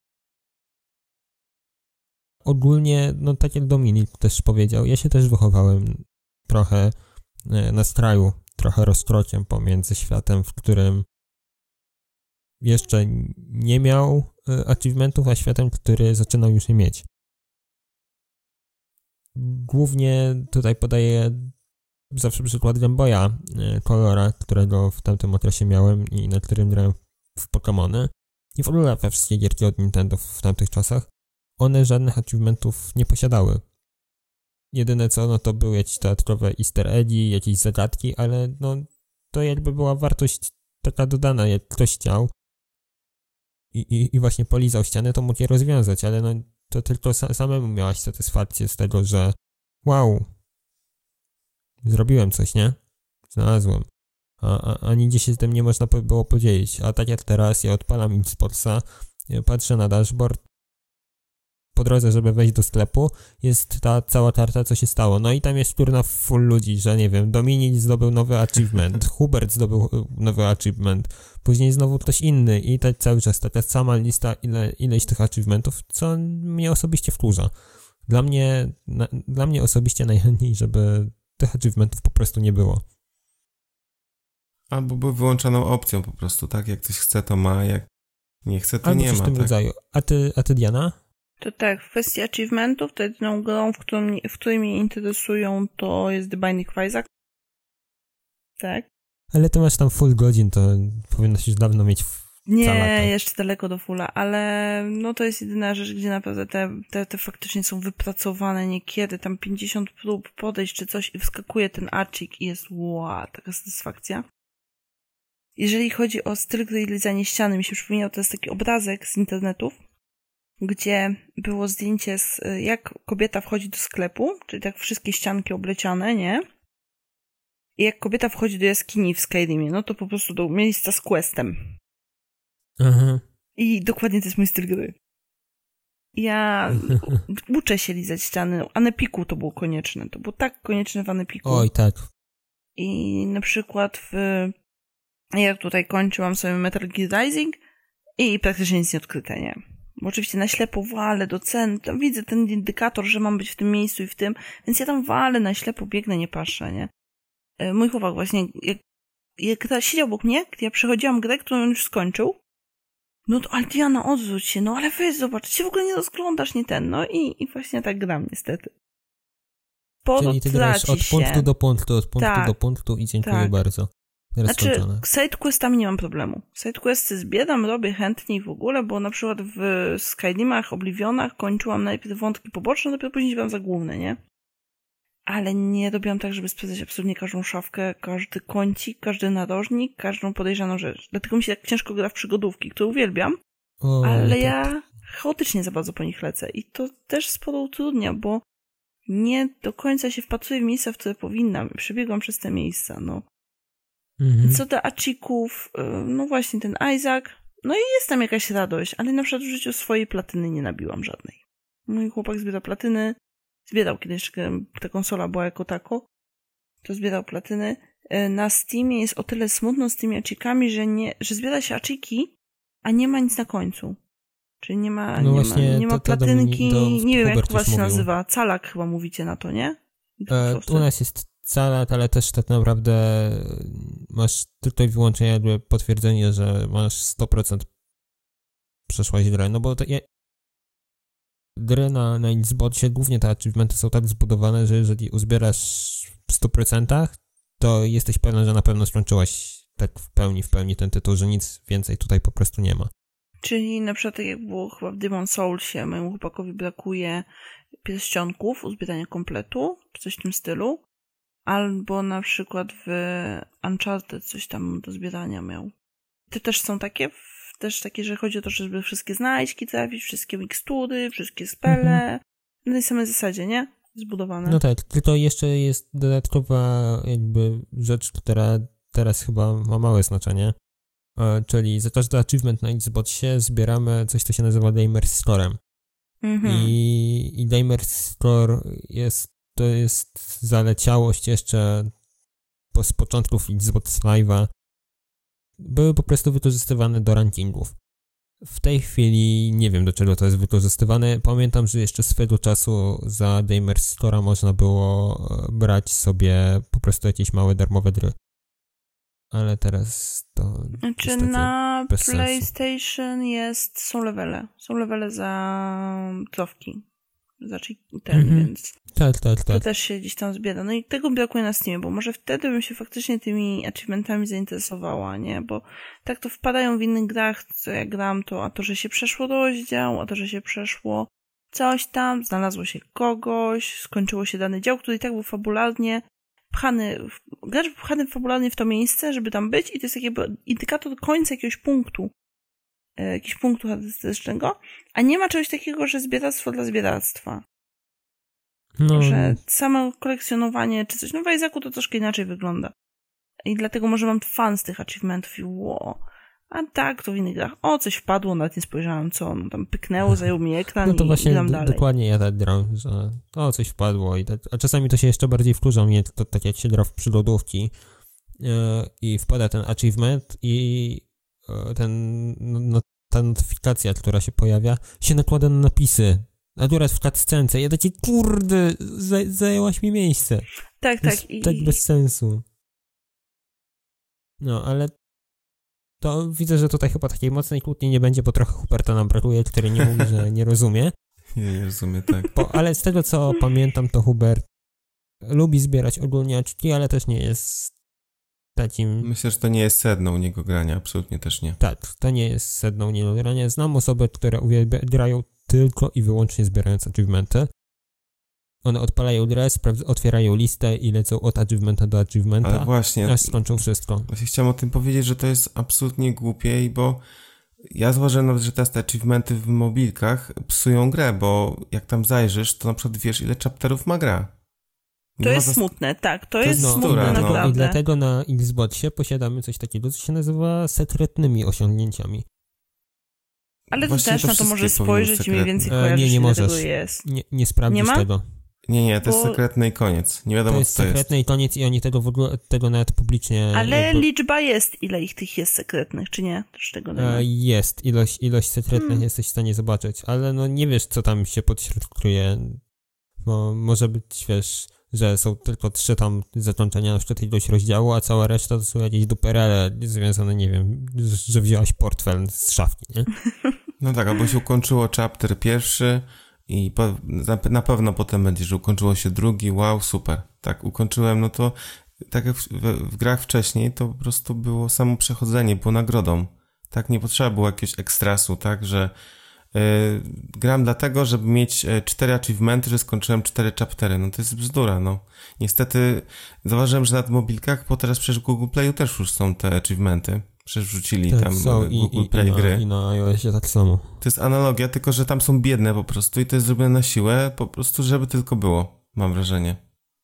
Ogólnie, no tak jak Dominik też powiedział, ja się też wychowałem trochę na skraju, trochę rozkrociem pomiędzy światem, w którym jeszcze nie miał achievementów, a światem, który zaczynał już je mieć. Głównie tutaj podaję zawsze przykład Game Boya Colora, którego w tamtym okresie miałem i na którym grałem w Pokémony. I w ogóle we wszystkie gierki od Nintendo w tamtych czasach. One żadnych achievementów nie posiadały. Jedyne co, no to były jakieś dodatkowe easter eggi, jakieś zagadki, ale no to jakby była wartość taka dodana, jak ktoś chciał i właśnie polizał ścianę, to mógł je rozwiązać, ale no to tylko samemu miałaś satysfakcję z tego, że wow, zrobiłem coś, nie? Znalazłem. A nigdzie się z tym nie można było podzielić. A tak jak teraz, ja odpalam Xboxa, patrzę na dashboard, po drodze, żeby wejść do sklepu, jest ta cała karta, co się stało. No i tam jest kurna full ludzi, że nie wiem, Dominik zdobył nowy achievement, Hubert zdobył nowy achievement, później znowu ktoś inny i tak cały czas taka sama lista ileś tych achievementów, co mnie osobiście wkurza. Dla mnie osobiście najchętniej, żeby tych achievementów po prostu nie było. Albo by wyłączoną opcją po prostu, tak? Jak ktoś chce, to ma, jak nie chce, to albo nie ma. Albo coś w tym rodzaju. A ty Diana? To tak, w kwestii achievementów, to jedyną grą, w której mnie interesują, to jest The Binding of Isaac. Tak. Ale ty masz tam full godzin, to powinnaś już dawno mieć nie, jeszcze daleko do fulla, ale no to jest jedyna rzecz, gdzie naprawdę te faktycznie są wypracowane niekiedy, tam 50 prób podejść czy coś i wskakuje ten arcik i jest wow, taka satysfakcja. Jeżeli chodzi o styl gry i lizanie ściany, mi się przypomniał, to jest taki obrazek z internetów, gdzie było zdjęcie jak kobieta wchodzi do sklepu, czyli tak wszystkie ścianki obleciane, nie? I jak kobieta wchodzi do jaskini w Skyrimie, no to po prostu do miejsca z questem. Aha. I dokładnie to jest mój styl gry. Ja uczę się lizać ściany. Anepiku to było konieczne. To było tak konieczne w Anepiku. Oj, tak. I na przykład jak tutaj kończyłam sobie Metal Gear Rising I praktycznie nic nie odkryte, nie? Bo oczywiście na ślepo walę do cen, tam widzę ten indykator, że mam być w tym miejscu i w tym, więc ja tam walę, na ślepo biegnę, nie patrzę, nie? Mój chłopak właśnie, jak siedział obok mnie, gdy ja przechodziłam grę, którą on już skończył, no to, ale Diana, odwróć się, no ale weź zobacz, ty się w ogóle nie rozglądasz, nie ten, no i właśnie tak gram niestety. Czyli ty grasz od punktu do punktu, do punktu i dziękuję bardzo. Znaczy, sidequestami nie mam problemu. Sidequesty zbieram, robię chętniej w ogóle, bo na przykład w Skyrimach, Oblivionach kończyłam najpierw wątki poboczne, dopiero później się za główne, nie? Ale nie robiłam tak, żeby sprawdzać absolutnie każdą szafkę, każdy kącik, każdy narożnik, każdą podejrzaną rzecz. Dlatego mi się tak ciężko gra w przygodówki, które uwielbiam, ale ja chaotycznie za bardzo po nich lecę i to też sporo utrudnia, bo nie do końca się wpatruję w miejsca, w które powinnam. Przebiegłam przez te miejsca, no. Co do achików, no właśnie ten Isaac, no i jest tam jakaś radość, ale na przykład w życiu swojej platyny nie nabiłam żadnej. Mój chłopak zbiera platyny, zbierał kiedyś, ta konsola była jako tako, to zbierał platyny. Na Steamie jest o tyle smutno z tymi achikami, że zbiera się achiki, a nie ma nic na końcu. Czyli nie ma platynki, nie wiem jak u was się nazywa, calak chyba mówicie na to, nie? U nas jest calak, ale też tak naprawdę masz tylko i wyłącznie jakby potwierdzenie, że masz 100% przeszłaś grę, no bo gry na Xboxie, głównie te achievementy są tak zbudowane, że jeżeli uzbierasz w 100%, to jesteś pewny, że na pewno skończyłaś tak w pełni ten tytuł, że nic więcej tutaj po prostu nie ma. Czyli na przykład tak jak było chyba w Demon's Soulsie, mojemu chłopakowi brakuje pierścionków, uzbierania kompletu, czy coś w tym stylu. Albo na przykład w Uncharted coś tam do zbierania miał. Te też są takie, że chodzi o to, żeby wszystkie znajdźki trafić, wszystkie mikstury, wszystkie spele. Na tej samej zasadzie, nie? Zbudowane. No tak, tylko jeszcze jest dodatkowa jakby rzecz, która teraz chyba ma małe znaczenie. Czyli za każdy achievement na Xboxie zbieramy coś, co się nazywa Gamer's Storem. I Gamer's Store to jest zaleciałość jeszcze z początków Xbox Live'a. Były po prostu wykorzystywane do rankingów. W tej chwili nie wiem, do czego to jest wykorzystywane. Pamiętam, że jeszcze swego czasu za Gamer's Store'a można było brać sobie po prostu jakieś małe darmowe gry. Ale teraz to znaczy na PlayStation są levele. Są levele za trofki. Więc tak. to też się gdzieś tam zbiera. No i tego brakuje na Steamie, bo może wtedy bym się faktycznie tymi achievementami zainteresowała, nie? Bo tak to wpadają w innych grach, co ja gram, to a to, że się przeszło rozdział, a to, że się przeszło coś tam, znalazło się kogoś, skończyło się dany dział, który i tak był fabularnie gracz pchany fabularnie w to miejsce, żeby tam być i to jest jakby indykator końca jakiegoś punktu charakterystycznego, a nie ma czegoś takiego, że zbieractwo dla zbieractwa. No. Że samo kolekcjonowanie czy coś, no w Isaacu to troszkę inaczej wygląda. I dlatego może mam fan z tych achievementów i a tak, to w innych grach, coś wpadło, nawet nie spojrzałem co, no tam pyknęło, zajął mi ekran no to i właśnie gram dalej. Dokładnie ja tak gram, że coś wpadło a czasami to się jeszcze bardziej wkurza mnie, to tak jak się gra w przygodówki i wpada ten achievement i ta notyfikacja, która się pojawia, się nakłada na napisy. Akurat w cutscence. Ja takie, kurde, zajęłaś mi miejsce. Tak. Tak bez sensu. No, ale to widzę, że tutaj chyba takiej mocnej kłótni nie będzie, bo trochę Huberta nam brakuje, który nie mówi, że nie rozumie. Nie rozumie, tak. Ale z tego, co pamiętam, to Hubert lubi zbierać ogólnie achievementy, ale też nie jest takim... Myślę, że to nie jest sedną u niego grania, absolutnie też nie. Tak, to nie jest sedną u niego grania. Znam osoby, które grają tylko i wyłącznie zbierając achievementy. One odpalają grę, otwierają listę i lecą od achievementa do achievementa, ale właśnie, aż skończą wszystko. Właśnie chciałem o tym powiedzieć, że to jest absolutnie głupie, bo ja zauważyłem nawet, że teraz te achievementy w mobilkach psują grę, bo jak tam zajrzysz, to na przykład wiesz, ile chapterów ma gra. To jest smutne, tak, to jest smutne naprawdę. I dlatego na Xboxie posiadamy coś takiego, co się nazywa sekretnymi osiągnięciami. Ale ty też na to możesz spojrzeć i mniej więcej kojarzysz, nie możesz. tego jest. Nie sprawdzisz tego. Nie, to jest sekretny i koniec. Nie wiadomo, co to jest. To jest sekretny i koniec i oni tego nawet publicznie... Ale liczba jest, ile tych jest sekretnych, czy nie? Też tego jest, ilość sekretnych jesteś w stanie zobaczyć, ale no nie wiesz, co tam się podśrodkuje. Bo może być, wiesz, że są tylko 3 tam zakończenia, na przykład ilość rozdziału, a cała reszta to są jakieś duperele związane, nie wiem, że wziąłaś portfel z szafki, nie? No tak, albo się ukończyło chapter 1 i na pewno potem będzie, że ukończyło się 2, wow, super. Tak, ukończyłem, no to tak jak w grach wcześniej, to po prostu było samo przechodzenie, było nagrodą. Tak, nie potrzeba było jakiegoś ekstrasu, tak, że gram dlatego, żeby mieć 4 achievementy, że skończyłem 4 chaptery. No to jest bzdura, no. Niestety zauważyłem, że na mobilkach, bo teraz przecież w Google Playu też już są te achievementy. Przecież wrzucili tak, tam są Google Play gry. I na iOSie tak samo. To jest analogia, tylko że tam są biedne po prostu i to jest zrobione na siłę, po prostu żeby tylko było, mam wrażenie.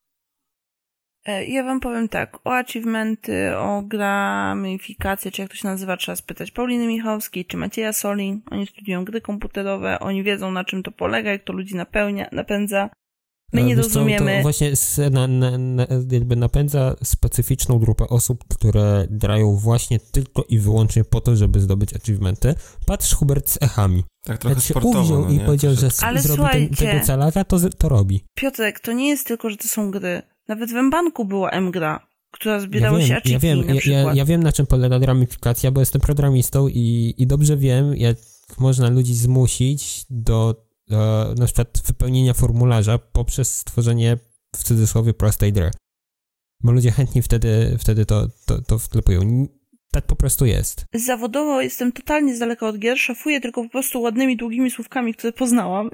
Ja wam powiem tak, o achievementy, o gamifikację, czy jak to się nazywa, trzeba spytać Pauliny Michałskiej, czy Macieja Soli. Oni studiują gry komputerowe, oni wiedzą, na czym to polega, jak to ludzi napędza. My nie rozumiemy. To właśnie jakby napędza specyficzną grupę osób, które grają właśnie tylko i wyłącznie po to, żeby zdobyć achievementy. Patrz, Hubert z echami. Tak trochę jak się sportowo, uwziął no i powiedział, że ale zrobi tego calaka, to robi. Piotrek, to nie jest tylko, że to są gry. Nawet w M-Banku była M-gra, która zbierała się achievki na przykład. Ja wiem, na czym polega gramifikacja, bo jestem programistą i dobrze wiem, jak można ludzi zmusić do na przykład wypełnienia formularza poprzez stworzenie w cudzysłowie prostej gry. Bo ludzie chętnie wtedy to wklepują. Tak po prostu jest. Zawodowo jestem totalnie z daleka od gier, szafuję tylko po prostu ładnymi, długimi słówkami, które poznałam.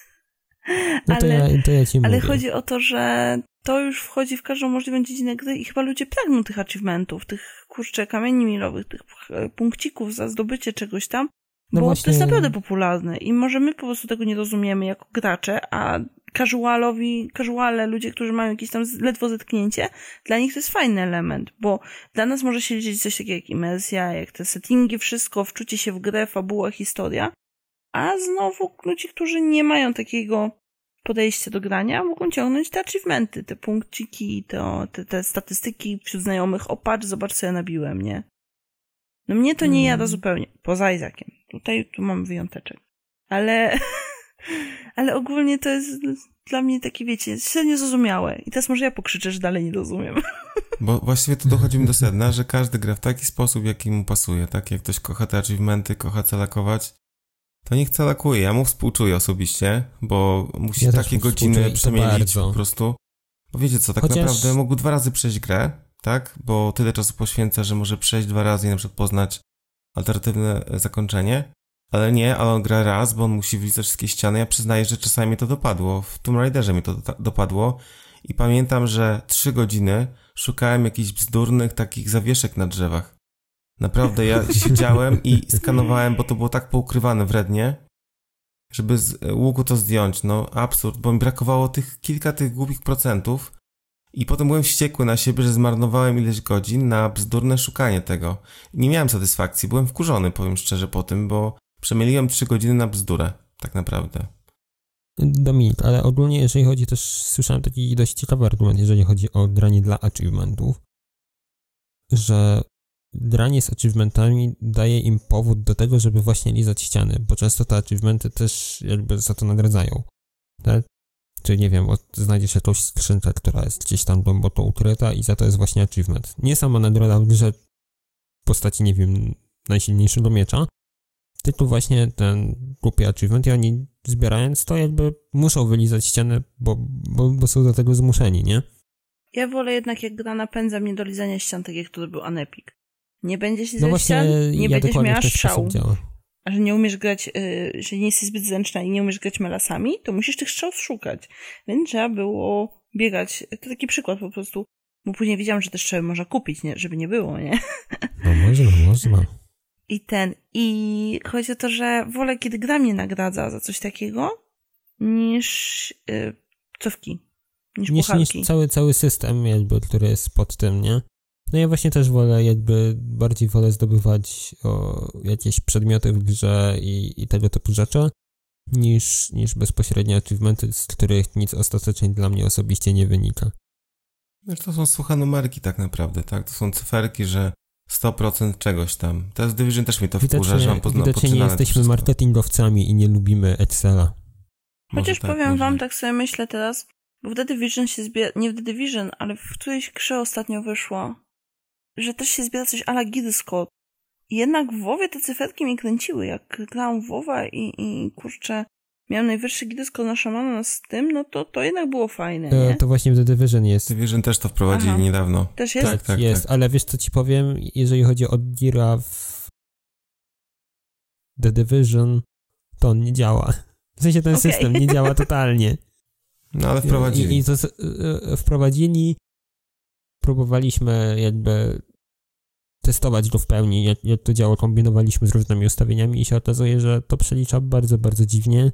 No to ja ci mówię. Ale chodzi o to, że to już wchodzi w każdą możliwą dziedzinę gry i chyba ludzie pragną tych achievementów, tych kamieni milowych, tych punkcików za zdobycie czegoś tam. No bo właśnie... to jest naprawdę popularne i może my po prostu tego nie rozumiemy jako gracze, a casuale, ludzie, którzy mają jakieś tam ledwo zetknięcie, dla nich to jest fajny element, bo dla nas może się liczyć coś takiego jak imersja, jak te settingi, wszystko, wczucie się w grę, fabuła, historia, a znowu ludzie, którzy nie mają takiego podejścia do grania, mogą ciągnąć te achievementy, te punkciki, te statystyki wśród znajomych, o patrz, zobacz co ja nabiłem, nie? No mnie to nie jada zupełnie, poza Izakiem. Tu mam wyjąteczek. Ale ogólnie to jest dla mnie takie, wiecie, średnio zrozumiałe. I teraz może ja pokrzyczę, że dalej nie rozumiem. Bo właściwie tu dochodzimy do sedna, że każdy gra w taki sposób, jaki mu pasuje, tak? Jak ktoś kocha te achievementy, kocha celakować, to niech celakuje. Ja mu współczuję osobiście, bo musi takie godziny przemielić po prostu. Bo wiecie co, tak naprawdę mógł 2 razy przejść grę, tak? Bo tyle czasu poświęca, że może przejść 2 razy i na przykład poznać alternatywne zakończenie, ale on gra raz, bo on musi wliczać wszystkie ściany. Ja przyznaję, że czasami mnie to dopadło. W Tomb Raiderze mnie to dopadło i pamiętam, że 3 godziny szukałem jakichś bzdurnych takich zawieszek na drzewach. Naprawdę, ja siedziałem i skanowałem, bo to było tak poukrywane wrednie, żeby z łuku to zdjąć. No absurd, bo mi brakowało kilka tych głupich procentów. I potem byłem wściekły na siebie, że zmarnowałem ileś godzin na bzdurne szukanie tego. Nie miałem satysfakcji, byłem wkurzony, powiem szczerze, po tym, bo przemieliłem 3 godziny na bzdurę, tak naprawdę. Dominik, ale ogólnie jeżeli chodzi, też słyszałem taki dość ciekawy argument, jeżeli chodzi o granie dla achievementów, że granie z achievementami daje im powód do tego, żeby właśnie lizać ściany, bo często te achievementy też jakby za to nagradzają, tak? Czy nie wiem, znajdziesz jakąś skrzynkę, która jest gdzieś tam głęboko ukryta i za to jest właśnie achievement. Nie sama nagroda w grze w postaci, nie wiem, najsilniejszego miecza, tylko właśnie ten głupi achievement i oni zbierając to jakby muszą wylizać ścianę, bo są do tego zmuszeni, nie? Ja wolę jednak, jak gra napędza mnie do lizania ścian, tak jak to był Anepik. Nie będziesz lizać ścian, nie będziesz miała strzału. A że nie umiesz grać, że nie jesteś zbyt zręczna i nie umiesz grać melasami, to musisz tych strzałów szukać. Więc trzeba było biegać. To taki przykład po prostu. Bo później wiedziałam, że te strzały można kupić, nie? Żeby nie było, nie? No można. I chodzi o to, że wolę, kiedy gra mnie nagradza za coś takiego, niż cofki, niż pucharki. Niż cały system jakby, który jest pod tym, nie? No ja właśnie też bardziej wolę zdobywać jakieś przedmioty w grze i tego typu rzeczy, niż bezpośrednie achievementy, z których nic ostatecznie dla mnie osobiście nie wynika. Wiesz, to są suche numerki tak naprawdę, tak? To są cyferki, że 100% czegoś tam. Teraz Division też mnie to wkurza, że mam widocznie nie jesteśmy marketingowcami i nie lubimy Excela. Chociaż tak, powiem wam, tak sobie myślę teraz, bo w The Division się zbiera, nie w The Division, ale w którejś grze ostatnio wyszło, że też się zbiera coś a la Guild Squad. I jednak w WoWie te cyferki mnie kręciły. Jak grałam w WoWa i kurczę, miałem najwyższy Guild Squad na szamana z tym, no to jednak było fajne, nie? To właśnie w The Division jest. Division też to wprowadzili niedawno. Też jest? Tak, jest, tak. Ale wiesz co ci powiem, jeżeli chodzi o Gira w The Division, to on nie działa. W sensie ten system nie działa totalnie. No ale wprowadzili. I to wprowadzili, próbowaliśmy jakby testować go w pełni, jak to działa, kombinowaliśmy z różnymi ustawieniami i się okazuje, że to przelicza bardzo, bardzo dziwnie.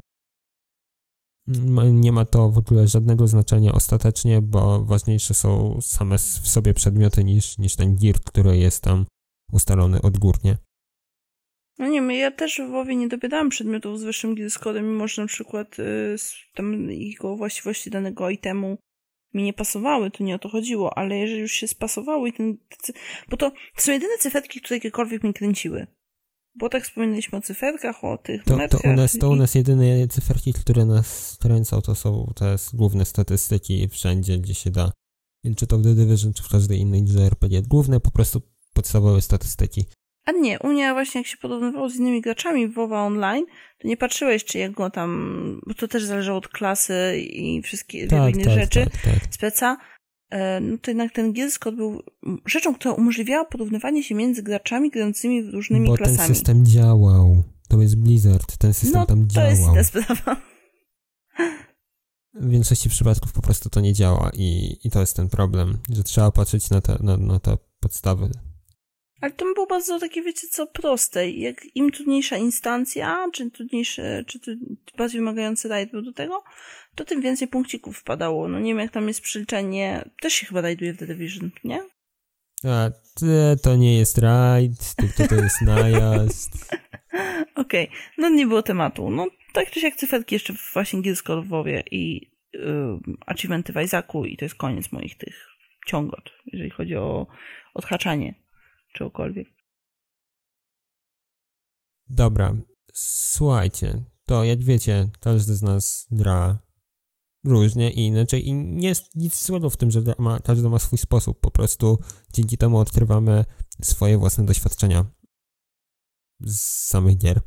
Nie ma to w ogóle żadnego znaczenia ostatecznie, bo ważniejsze są same w sobie przedmioty niż ten gear, który jest tam ustalony odgórnie. No nie wiem, ja też w WoWie nie dobierałam przedmiotów z wyższym guild squadem, mimo że na przykład tam jego właściwości danego itemu mi nie pasowały, to nie o to chodziło, ale jeżeli już się spasowały bo to są jedyne cyferki, które jakiekolwiek mi kręciły. Bo tak wspominaliśmy o cyferkach, o tych numerkach. To u nas jedyne cyferki, które nas kręcą, to są te główne statystyki wszędzie, gdzie się da. Czy to w The Division, czy w każdej innej grze RPG. Główne po prostu podstawowe statystyki. A nie, u mnie właśnie jak się porównywało z innymi graczami w WoWa Online, to nie patrzyłeś, czy jak go tam, bo to też zależało od klasy i wszystkich innych rzeczy, speca, no to jednak ten Guild Squad był rzeczą, która umożliwiała porównywanie się między graczami grającymi różnymi klasami. Bo ten system działał. To jest Blizzard, ten system tam działał. No to jest ta sprawa. W większości przypadków po prostu to nie działa i to jest ten problem, że trzeba patrzeć na te podstawy. Ale to było bardzo takie, wiecie co, proste. Jak im trudniejsza instancja, czy bardziej wymagający rajd był do tego, to tym więcej punkcików wpadało. No nie wiem, jak tam jest przeliczenie. Też się chyba rajduje w The Division, nie? A, to nie jest rajd, tylko to jest najazd. Okej, no nie było tematu. No tak czy siak cyferki jeszcze właśnie Guild Squad w WoWie i achievementy w Isaacu i to jest koniec moich tych ciągot, jeżeli chodzi o odhaczanie czegokolwiek. Dobra, słuchajcie, to jak wiecie, każdy z nas gra różnie i inaczej i nie jest nic złego w tym, że każdy ma swój sposób, po prostu dzięki temu odkrywamy swoje własne doświadczenia z samych gier.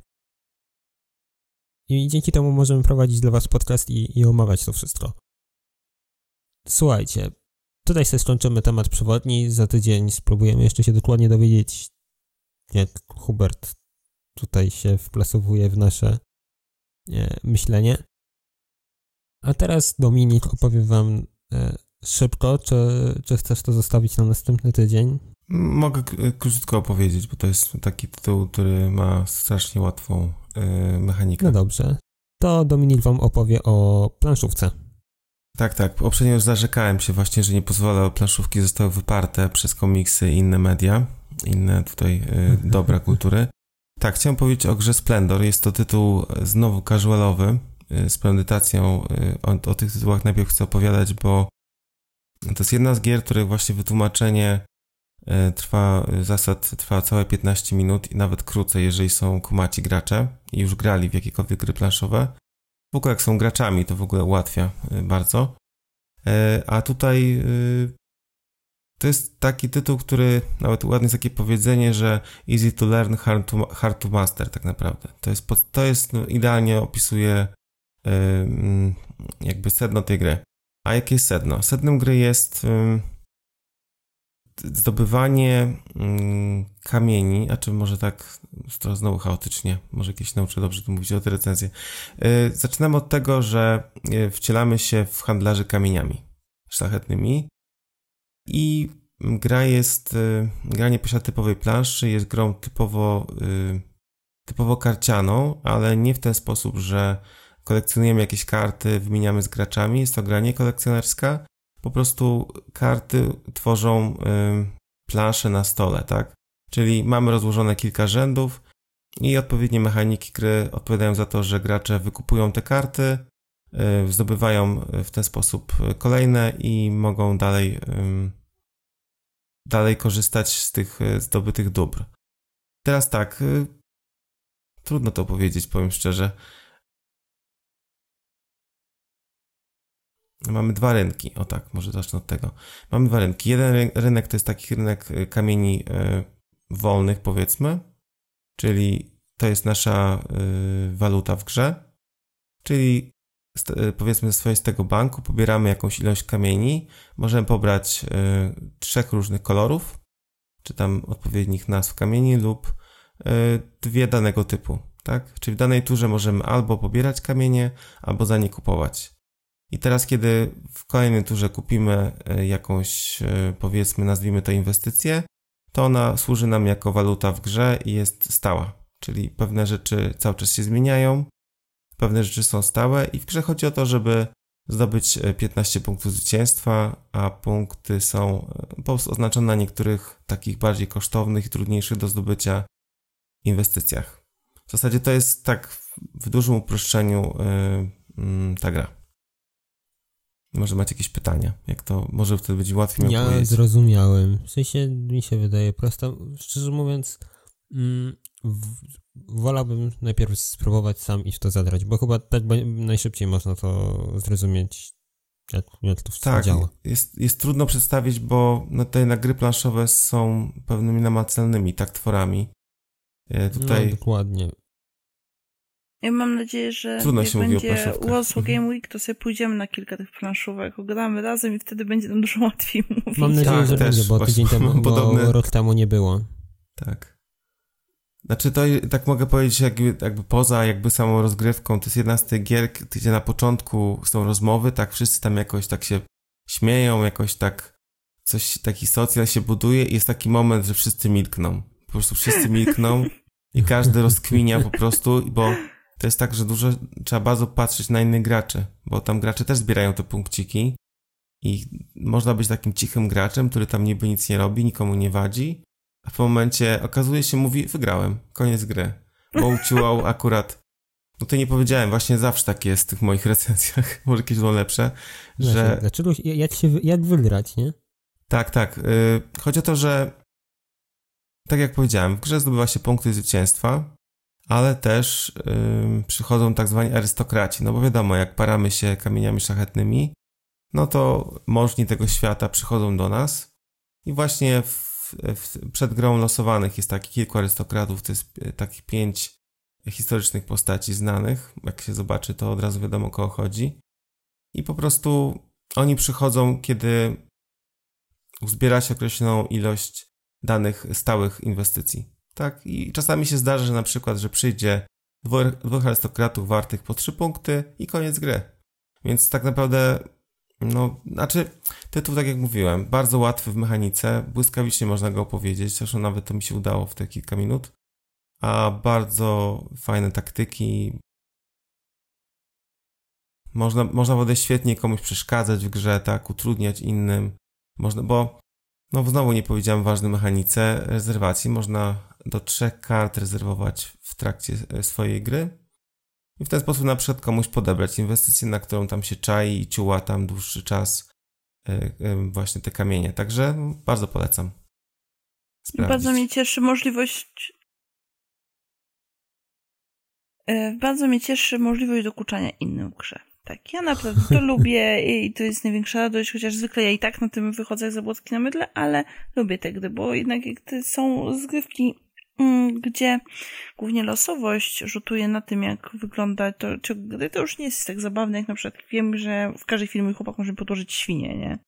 I dzięki temu możemy prowadzić dla was podcast i omawiać to wszystko. Słuchajcie, tutaj sobie skończymy temat przewodni, za tydzień spróbujemy jeszcze się dokładnie dowiedzieć, jak Hubert tutaj się wplasowuje w nasze myślenie. A teraz Dominik opowie wam szybko, czy chcesz to zostawić na następny tydzień? Mogę krótko opowiedzieć, bo to jest taki tytuł, który ma strasznie łatwą mechanikę. No dobrze. To Dominik wam opowie o planszówce. Tak. Poprzednio już zarzekałem się właśnie, że nie pozwolę, planszówki zostały wyparte przez komiksy i inne media, inne tutaj dobra kultury. Tak, chciałem powiedzieć o grze Splendor. Jest to tytuł znowu casualowy, z premedytacją. O tych tytułach najpierw chcę opowiadać, bo to jest jedna z gier, których właśnie wytłumaczenie trwa całe 15 minut i nawet krócej, jeżeli są kumaci gracze i już grali w jakiekolwiek gry planszowe. W ogóle jak są graczami, to w ogóle ułatwia bardzo. A tutaj to jest taki tytuł, który nawet ładnie jest takie powiedzenie, że easy to learn, hard to master tak naprawdę. To jest idealnie opisuje jakby sedno tej gry. A jakie jest sedno? Sednem gry jest zdobywanie kamieni, a czy może tak to znowu chaotycznie, może jakieś nauczę dobrze tu mówić o tej recenzji. Zaczynamy od tego, że wcielamy się w handlarzy kamieniami szlachetnymi i gra nie posiada typowej planszy, jest grą typowo karcianą, ale nie w ten sposób, że kolekcjonujemy jakieś karty, wymieniamy z graczami, jest to gra nie kolekcjonerska, po prostu karty tworzą plansze na stole, tak? Czyli mamy rozłożone kilka rzędów i odpowiednie mechaniki gry odpowiadają za to, że gracze wykupują te karty, zdobywają w ten sposób kolejne i mogą dalej korzystać z tych zdobytych dóbr. Teraz tak, trudno to powiedzieć, powiem szczerze. Mamy dwa rynki, o tak, może zacznę od tego. Mamy dwa rynki. Jeden rynek to jest taki rynek kamieni wolnych, powiedzmy, czyli to jest nasza waluta w grze, czyli powiedzmy ze swoistego banku pobieramy jakąś ilość kamieni, możemy pobrać 3 różnych kolorów, czy tam odpowiednich nazw kamieni lub 2 danego typu, tak? Czyli w danej turze możemy albo pobierać kamienie, albo za nie kupować. I teraz, kiedy w kolejnej turze kupimy jakąś, powiedzmy, nazwijmy to inwestycję, to ona służy nam jako waluta w grze i jest stała. Czyli pewne rzeczy cały czas się zmieniają, pewne rzeczy są stałe i w grze chodzi o to, żeby zdobyć 15 punktów zwycięstwa, a punkty są po prostu oznaczone na niektórych takich bardziej kosztownych i trudniejszych do zdobycia inwestycjach. W zasadzie to jest tak w dużym uproszczeniu ta gra. Może macie jakieś pytania? Jak to może wtedy będzie łatwiej mi opowiedzieć? Ja zrozumiałem. W sensie mi się wydaje prosto. Szczerze mówiąc, wolałbym najpierw spróbować sam i w to zadrać, bo chyba tak najszybciej można to zrozumieć, jak to wszystko działa. Jest trudno przedstawić, bo te gry planszowe są pewnymi namacalnymi traktorami. Tutaj... No, dokładnie. Ja mam nadzieję, że trudno jak się mówi o będzie planszówkach. Warsaw Game Week, to sobie pójdziemy na kilka tych planszówek, gramy razem i wtedy będzie nam dużo łatwiej mówić. Mam nadzieję, że będzie, bo tydzień temu, podobny... rok temu nie było. Tak. Znaczy to tak mogę powiedzieć, jakby poza samą rozgrywką, to jest jedna z tych gier, gdzie na początku są rozmowy, tak wszyscy tam jakoś tak się śmieją, jakoś tak coś, taki socjal się buduje i jest taki moment, że wszyscy milkną. Po prostu wszyscy milkną i każdy rozkminia po prostu, bo to jest tak, że trzeba bardzo patrzeć na innych graczy, bo tam gracze też zbierają te punkciki i można być takim cichym graczem, który tam niby nic nie robi, nikomu nie wadzi, a w pewnym momencie okazuje się, mówi, wygrałem, koniec gry. Bo uciłał akurat, no to nie powiedziałem, właśnie zawsze tak jest w tych moich recenzjach, może jakieś są lepsze, że... Dlaczego, jak wygrać, nie? Tak. Chodzi o to, że tak jak powiedziałem, w grze zdobywa się punkty zwycięstwa, ale też przychodzą tak zwani arystokraci, no bo wiadomo, jak paramy się kamieniami szlachetnymi, no to możni tego świata przychodzą do nas i właśnie przed grą losowanych jest takich kilku arystokratów, to jest takich 5 historycznych postaci znanych, jak się zobaczy, to od razu wiadomo, o kogo chodzi i po prostu oni przychodzą, kiedy uzbiera się określoną ilość danych stałych inwestycji. Tak? I czasami się zdarzy, że na przykład, że przyjdzie 2 arystokratów wartych po 3 punkty i koniec gry. Więc tak naprawdę, tytuł, tak jak mówiłem, bardzo łatwy w mechanice, błyskawicznie można go opowiedzieć, zresztą nawet to mi się udało w te kilka minut, a bardzo fajne taktyki. Można naprawdę świetnie komuś przeszkadzać w grze, tak, utrudniać innym. Można, bo znowu nie powiedziałem o ważnej mechanice rezerwacji. Można do 3 kart rezerwować w trakcie swojej gry i w ten sposób na przykład komuś podebrać inwestycję, na którą tam się czai i ciuła tam dłuższy czas właśnie te kamienie. Także bardzo polecam sprawdzić. Bardzo mnie cieszy możliwość dokuczania innym w grze. Tak, ja naprawdę to lubię i to jest największa radość, chociaż zwykle ja i tak na tym wychodzę jak zabłocki na mydle, ale lubię te gry, bo jednak jak są zgrywki, gdzie głównie losowość rzutuje na tym, jak wygląda to gry, to już nie jest tak zabawne, jak na przykład wiem, że w każdej filmie chłopak może podłożyć świnię, nie?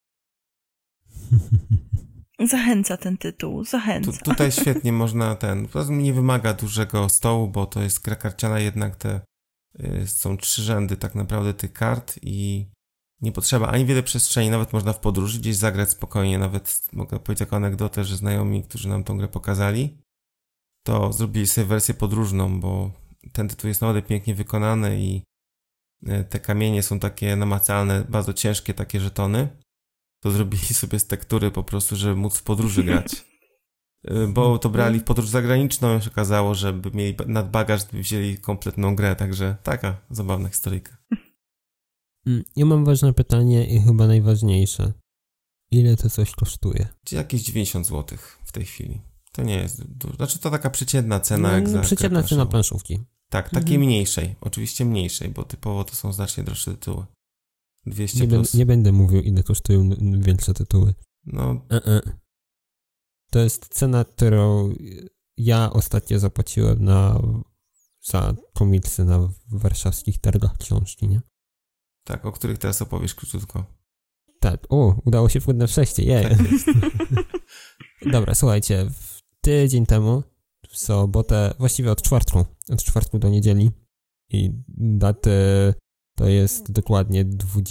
Zachęca ten tytuł, zachęca. Tutaj świetnie można nie wymaga dużego stołu, bo to jest gra karciana, jednak są 3 rzędy tak naprawdę tych kart i nie potrzeba ani wiele przestrzeni, nawet można w podróży gdzieś zagrać spokojnie, nawet mogę powiedzieć taką anegdotę, że znajomi, którzy nam tą grę pokazali, to zrobili sobie wersję podróżną, bo ten tytuł jest naprawdę pięknie wykonany i te kamienie są takie namacalne, bardzo ciężkie takie żetony, to zrobili sobie z tektury po prostu, żeby móc w podróży grać. bo to brali w podróż zagraniczną i się okazało, że by mieli nadbagaż, by wzięli kompletną grę, także taka zabawna historyjka. Ja mam ważne pytanie i chyba najważniejsze. Ile to coś kosztuje? Jakieś 90 zł w tej chwili. To nie jest dużo. Znaczy to taka przeciętna cena. Jak za przeciętna cena planszówki. Tak, takiej mniejszej. Oczywiście mniejszej, bo typowo to są znacznie droższe tytuły. 200 plus. Nie będę mówił, ile kosztują większe tytuły. No. To jest cena, którą ja ostatnio zapłaciłem za komiksy na warszawskich targach książki, nie? Tak, o których teraz opowiesz króciutko. Tak, udało się wpłynąć na przejście, Tak Dobra, słuchajcie, tydzień temu, w sobotę, właściwie od czwartku do niedzieli i daty to jest dokładnie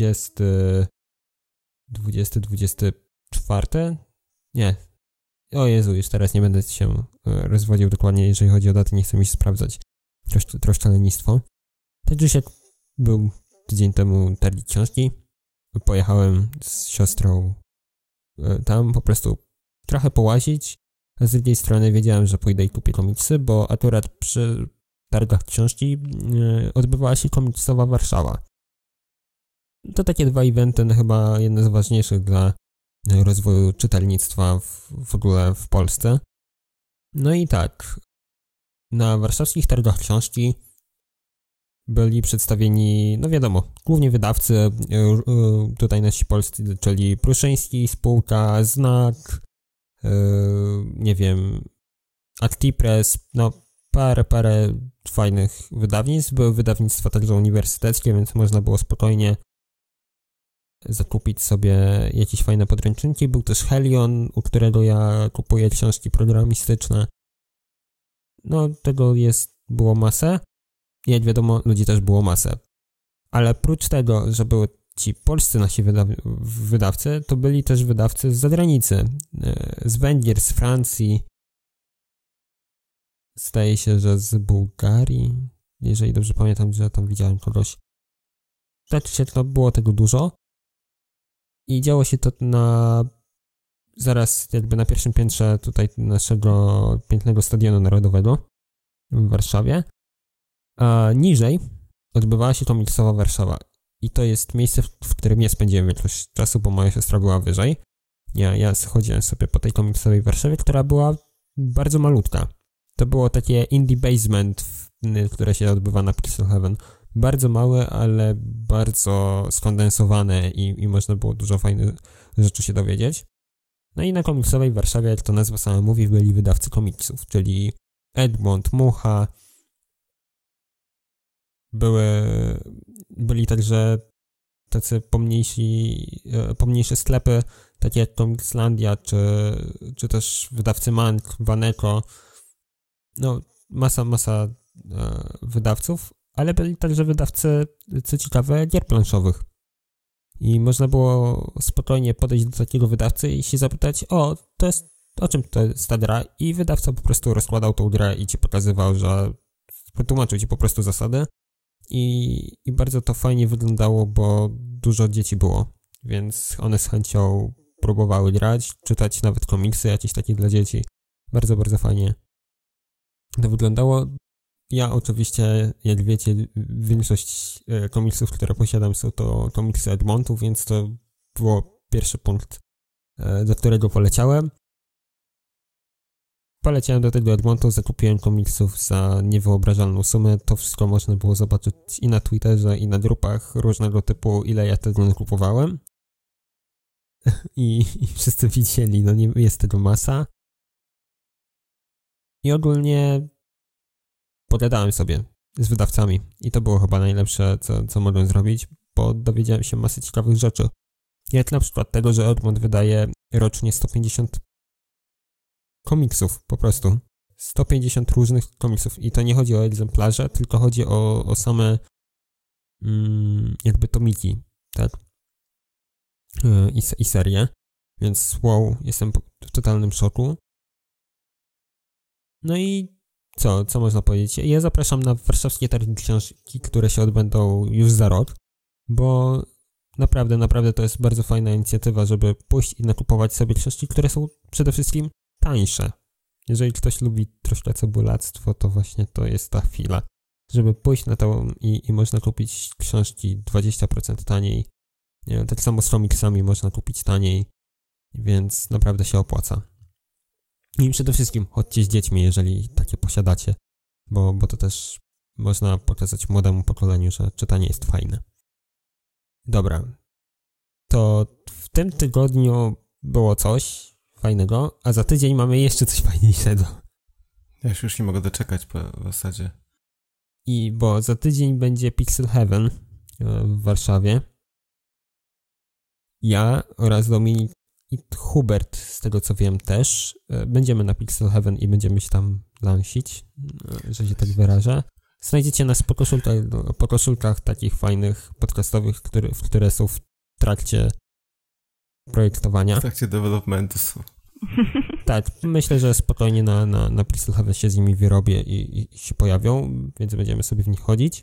24? Nie. O Jezu, już teraz nie będę się rozwodził dokładnie, jeżeli chodzi o daty, nie chcę mi się sprawdzać. Troszkę lenistwo. Także się był tydzień temu targi książki. Pojechałem z siostrą tam po prostu trochę połazić, a z drugiej strony wiedziałem, że pójdę i kupię komiksy, bo akurat przy targach książki odbywała się komiksowa Warszawa. To takie dwa eventy, chyba jedne z ważniejszych dla rozwoju czytelnictwa w ogóle w Polsce. No i tak, na warszawskich targach książki byli przedstawieni, no wiadomo, głównie wydawcy, tutaj nasi polscy, czyli Pruszyński, Spółka, Znak, nie wiem, Actipress, no parę fajnych wydawnictw. Były wydawnictwa także uniwersyteckie, więc można było spokojnie zakupić sobie jakieś fajne podręczniki. Był też Helion, u którego ja kupuję książki programistyczne. No, tego było masę. Jak wiadomo, ludzi też było masę. Ale prócz tego, że były ci polscy nasi wydawcy, to byli też wydawcy z zagranicy. Z Węgier, z Francji. Zdaje się, że z Bułgarii. Jeżeli dobrze pamiętam, że tam widziałem kogoś. Tak czy siak, było tego dużo. I działo się to zaraz jakby na pierwszym piętrze tutaj naszego pięknego Stadionu Narodowego w Warszawie. A niżej odbywała się komiksowa Warszawa. I to jest miejsce, w którym nie spędziłem większość czasu, bo moja siostra była wyżej. Ja chodziłem sobie po tej komiksowej Warszawie, która była bardzo malutka. To było takie indie basement, które się odbywa na Pixel Heaven. Bardzo małe, ale bardzo skondensowane i można było dużo fajnych rzeczy się dowiedzieć. No i na komiksowej Warszawie, jak to nazwa sama mówi, byli wydawcy komiksów, czyli Egmont, Mucha. Byli także tacy pomniejsze sklepy, takie jak Comicslandia, czy też wydawcy Mank, Waneko. No, masa wydawców, ale byli także wydawcy, co ciekawe, gier planszowych. I można było spokojnie podejść do takiego wydawcy i się zapytać, o czym to jest ta gra? I wydawca po prostu rozkładał tą grę i ci pokazywał, że tłumaczył ci po prostu zasady. I bardzo to fajnie wyglądało, bo dużo dzieci było, więc one z chęcią próbowały grać, czytać nawet komiksy jakieś takie dla dzieci. Bardzo, bardzo fajnie to wyglądało. Ja oczywiście, jak wiecie, większość komiksów, które posiadam, są to komiksy Egmontu, więc to było pierwszy punkt, do którego poleciałem. Poleciałem do tego Egmontu, zakupiłem komiksów za niewyobrażalną sumę. To wszystko można było zobaczyć i na Twitterze, i na grupach różnego typu, ile ja tego kupowałem. I wszyscy widzieli, no nie jest tego masa. I ogólnie pogadałem sobie z wydawcami i to było chyba najlepsze, co mogłem zrobić, bo dowiedziałem się masy ciekawych rzeczy. Jak na przykład tego, że Egmont wydaje rocznie 150 komiksów, po prostu. 150 różnych komiksów. I to nie chodzi o egzemplarze, tylko chodzi o same jakby tomiki, tak? I serie. Więc wow, jestem w totalnym szoku. No i co można powiedzieć? Ja zapraszam na warszawskie targi książki, które się odbędą już za rok, bo naprawdę to jest bardzo fajna inicjatywa, żeby pójść i nakupować sobie książki, które są przede wszystkim tańsze. Jeżeli ktoś lubi troszkę cebulactwo, to właśnie to jest ta chwila, żeby pójść na to i można kupić książki 20% taniej. Tak samo z komiksami można kupić taniej, więc naprawdę się opłaca. I przede wszystkim chodźcie z dziećmi, jeżeli takie posiadacie, bo to też można pokazać młodemu pokoleniu, że czytanie jest fajne. Dobra, to w tym tygodniu było coś fajnego, a za tydzień mamy jeszcze coś fajniejszego. Ja się już nie mogę doczekać w zasadzie. Bo za tydzień będzie Pixel Heaven w Warszawie. Ja oraz Dominik i Hubert, z tego co wiem też, będziemy na Pixel Heaven i będziemy się tam lansić, że się tak wyrażę. Znajdziecie nas po koszulkach takich fajnych, podcastowych, które są w trakcie projektowania. W trakcie developmentu są. Tak, myślę, że spokojnie na Pixel Heaven się z nimi wyrobię i się pojawią, więc będziemy sobie w nich chodzić.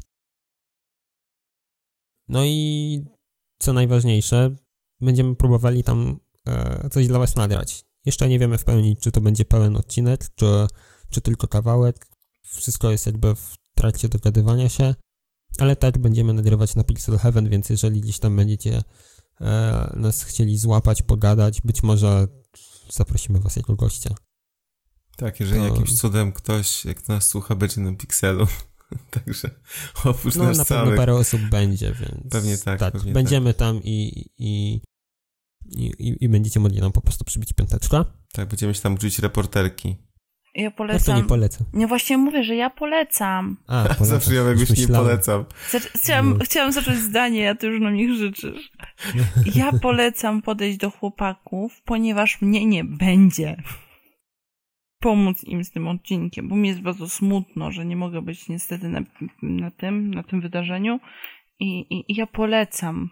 No i co najważniejsze, będziemy próbowali tam coś dla was nagrać. Jeszcze nie wiemy w pełni, czy to będzie pełen odcinek, czy tylko kawałek. Wszystko jest jakby w trakcie dogadywania się, ale tak będziemy nagrywać na Pixel Heaven, więc jeżeli gdzieś tam będziecie nas chcieli złapać, pogadać, być może zaprosimy was jako gościa. Tak, jeżeli jakimś cudem ktoś, jak nas słucha, będzie na Pixelu. Także oprócz nas na samych. pewno parę osób będzie, więc pewnie tak. Pewnie będziemy tam i będziecie mogli nam po prostu przybić piąteczkę. Tak, będziemy się tam uczyć reporterki. Ja polecam. Ja to nie polecam. Nie, właśnie mówię, że ja polecam. Zawsze ja jakoś nie polecam. Chciałam zacząć zdanie, a ty już na nich życzysz. Ja polecam podejść do chłopaków, ponieważ mnie nie będzie. Pomóc im z tym odcinkiem, bo mi jest bardzo smutno, że nie mogę być niestety na tym wydarzeniu. I ja polecam.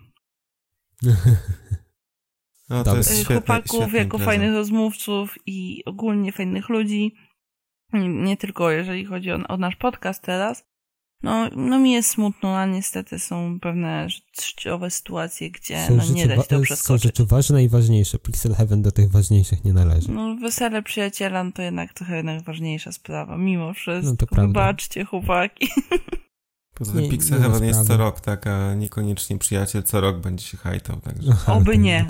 No, to jest chłopaków jako impreza. fajnych rozmówców i ogólnie fajnych ludzi. Nie tylko jeżeli chodzi o nasz podcast teraz. No mi jest smutno, a niestety są pewne życiowe sytuacje, gdzie nie da się to przeskoczyć. Są rzeczy ważne i ważniejsze. Pixel Heaven do tych ważniejszych nie należy. No wesele przyjaciela to jednak trochę ważniejsza sprawa, mimo wszystko. No to prawda. Wybaczcie, chłopaki. Poza tym Pixel Heaven jest co rok, tak, a niekoniecznie przyjaciel co rok będzie się hajtał. Także. Oby nie.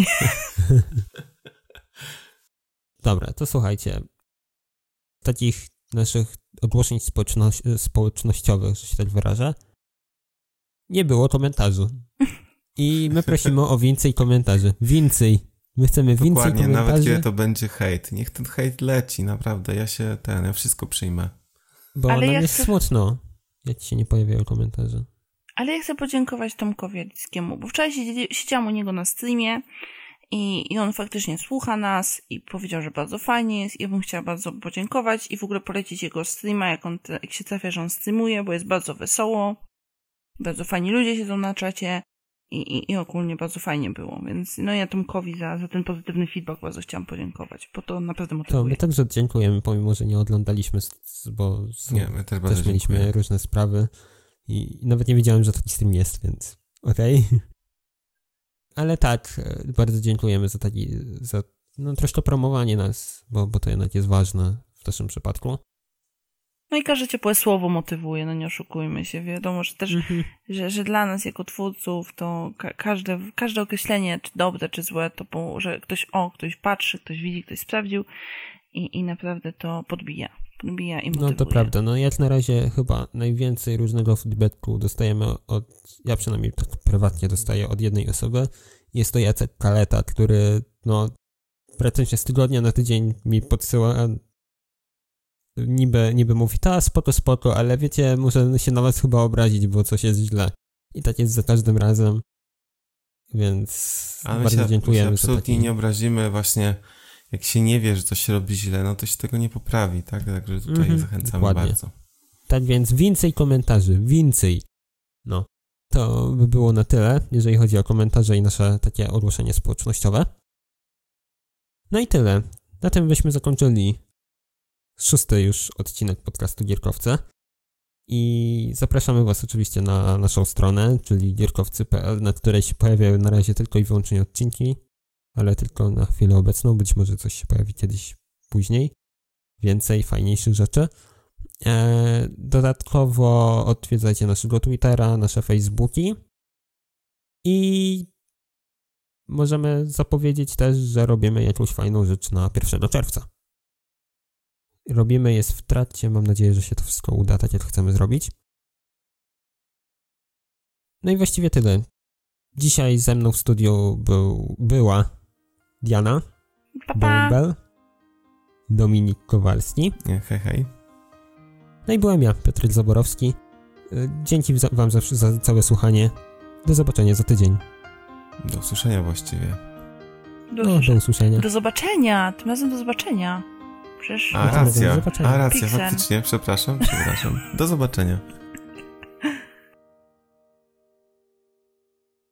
Dobra, to słuchajcie. Takich naszych ogłoszeń społecznościowych, że się tak wyrażę, nie było komentarzy. I my prosimy o więcej komentarzy. Więcej. My chcemy więcej komentarzy. Dokładnie, nawet kiedy to będzie hejt. Niech ten hejt leci, naprawdę. Ja wszystko przyjmę. Bo nam jest smutno, jak się nie pojawiają komentarze. Ale ja chcę podziękować Tomkowi Alickiemu, bo wczoraj siedziałam u niego na streamie i on faktycznie słucha nas i powiedział, że bardzo fajnie jest. Ja bym chciała bardzo podziękować i w ogóle polecić jego streama, jak się trafia, że on streamuje, bo jest bardzo wesoło. Bardzo fajni ludzie siedzą na czacie i ogólnie bardzo fajnie było. Więc ja Tomkowi za ten pozytywny feedback bardzo chciałam podziękować, bo to naprawdę motywuje. To my także dziękujemy, pomimo że nie oglądaliśmy, bo my też mieliśmy różne sprawy i nawet nie wiedziałem, że taki stream jest, więc okej. Ale tak, bardzo dziękujemy za troszkę promowanie nas, bo to jednak jest ważne w naszym przypadku. No i każde ciepłe słowo motywuje, nie oszukujmy się. Wiadomo, że też, że dla nas jako twórców to każde określenie, czy dobre, czy złe, to że ktoś patrzy, ktoś widzi, ktoś sprawdził i naprawdę to podbija i motywuje. No to prawda, jak na razie chyba najwięcej różnego feedbacku dostajemy ja przynajmniej tak prywatnie dostaję od jednej osoby. Jest to Jacek Kaleta, który praktycznie z tygodnia na tydzień mi podsyła, niby mówi, spoko, ale wiecie, muszę się na was chyba obrazić, bo coś jest źle. I tak jest za każdym razem, więc bardzo dziękujemy. My się absolutnie nie obrazimy, właśnie jak się nie wie, że coś się robi źle, to się tego nie poprawi, tak? Także tutaj zachęcamy dokładnie. Bardzo. Tak więc więcej komentarzy, więcej. To by było na tyle, jeżeli chodzi o komentarze i nasze takie ogłoszenie społecznościowe. No i tyle. Na tym byśmy zakończyli 6. już odcinek podcastu Gierkowce. I zapraszamy was oczywiście na naszą stronę, czyli gierkowcy.pl, na której się pojawiają na razie tylko i wyłącznie odcinki, ale tylko na chwilę obecną. Być może coś się pojawi kiedyś później. więcej fajniejszych rzeczy. Dodatkowo odwiedzajcie naszego Twittera, nasze Facebooki i możemy zapowiedzieć też, że robimy jakąś fajną rzecz na 1 czerwca. Robimy jest w trakcie, mam nadzieję, że się to wszystko uda, tak jak chcemy zrobić. No i właściwie tyle. Dzisiaj ze mną w studiu była Diana, Bell, Dominik Kowalski. Hej, hej. No i byłem ja, Piotr Zaborowski. Dzięki wam za całe słuchanie. Do zobaczenia za tydzień. Do usłyszenia właściwie. Do usłyszenia. Do zobaczenia. Tym razem do zobaczenia. Przecież... Racja, Pixel. faktycznie. Przepraszam. Do zobaczenia.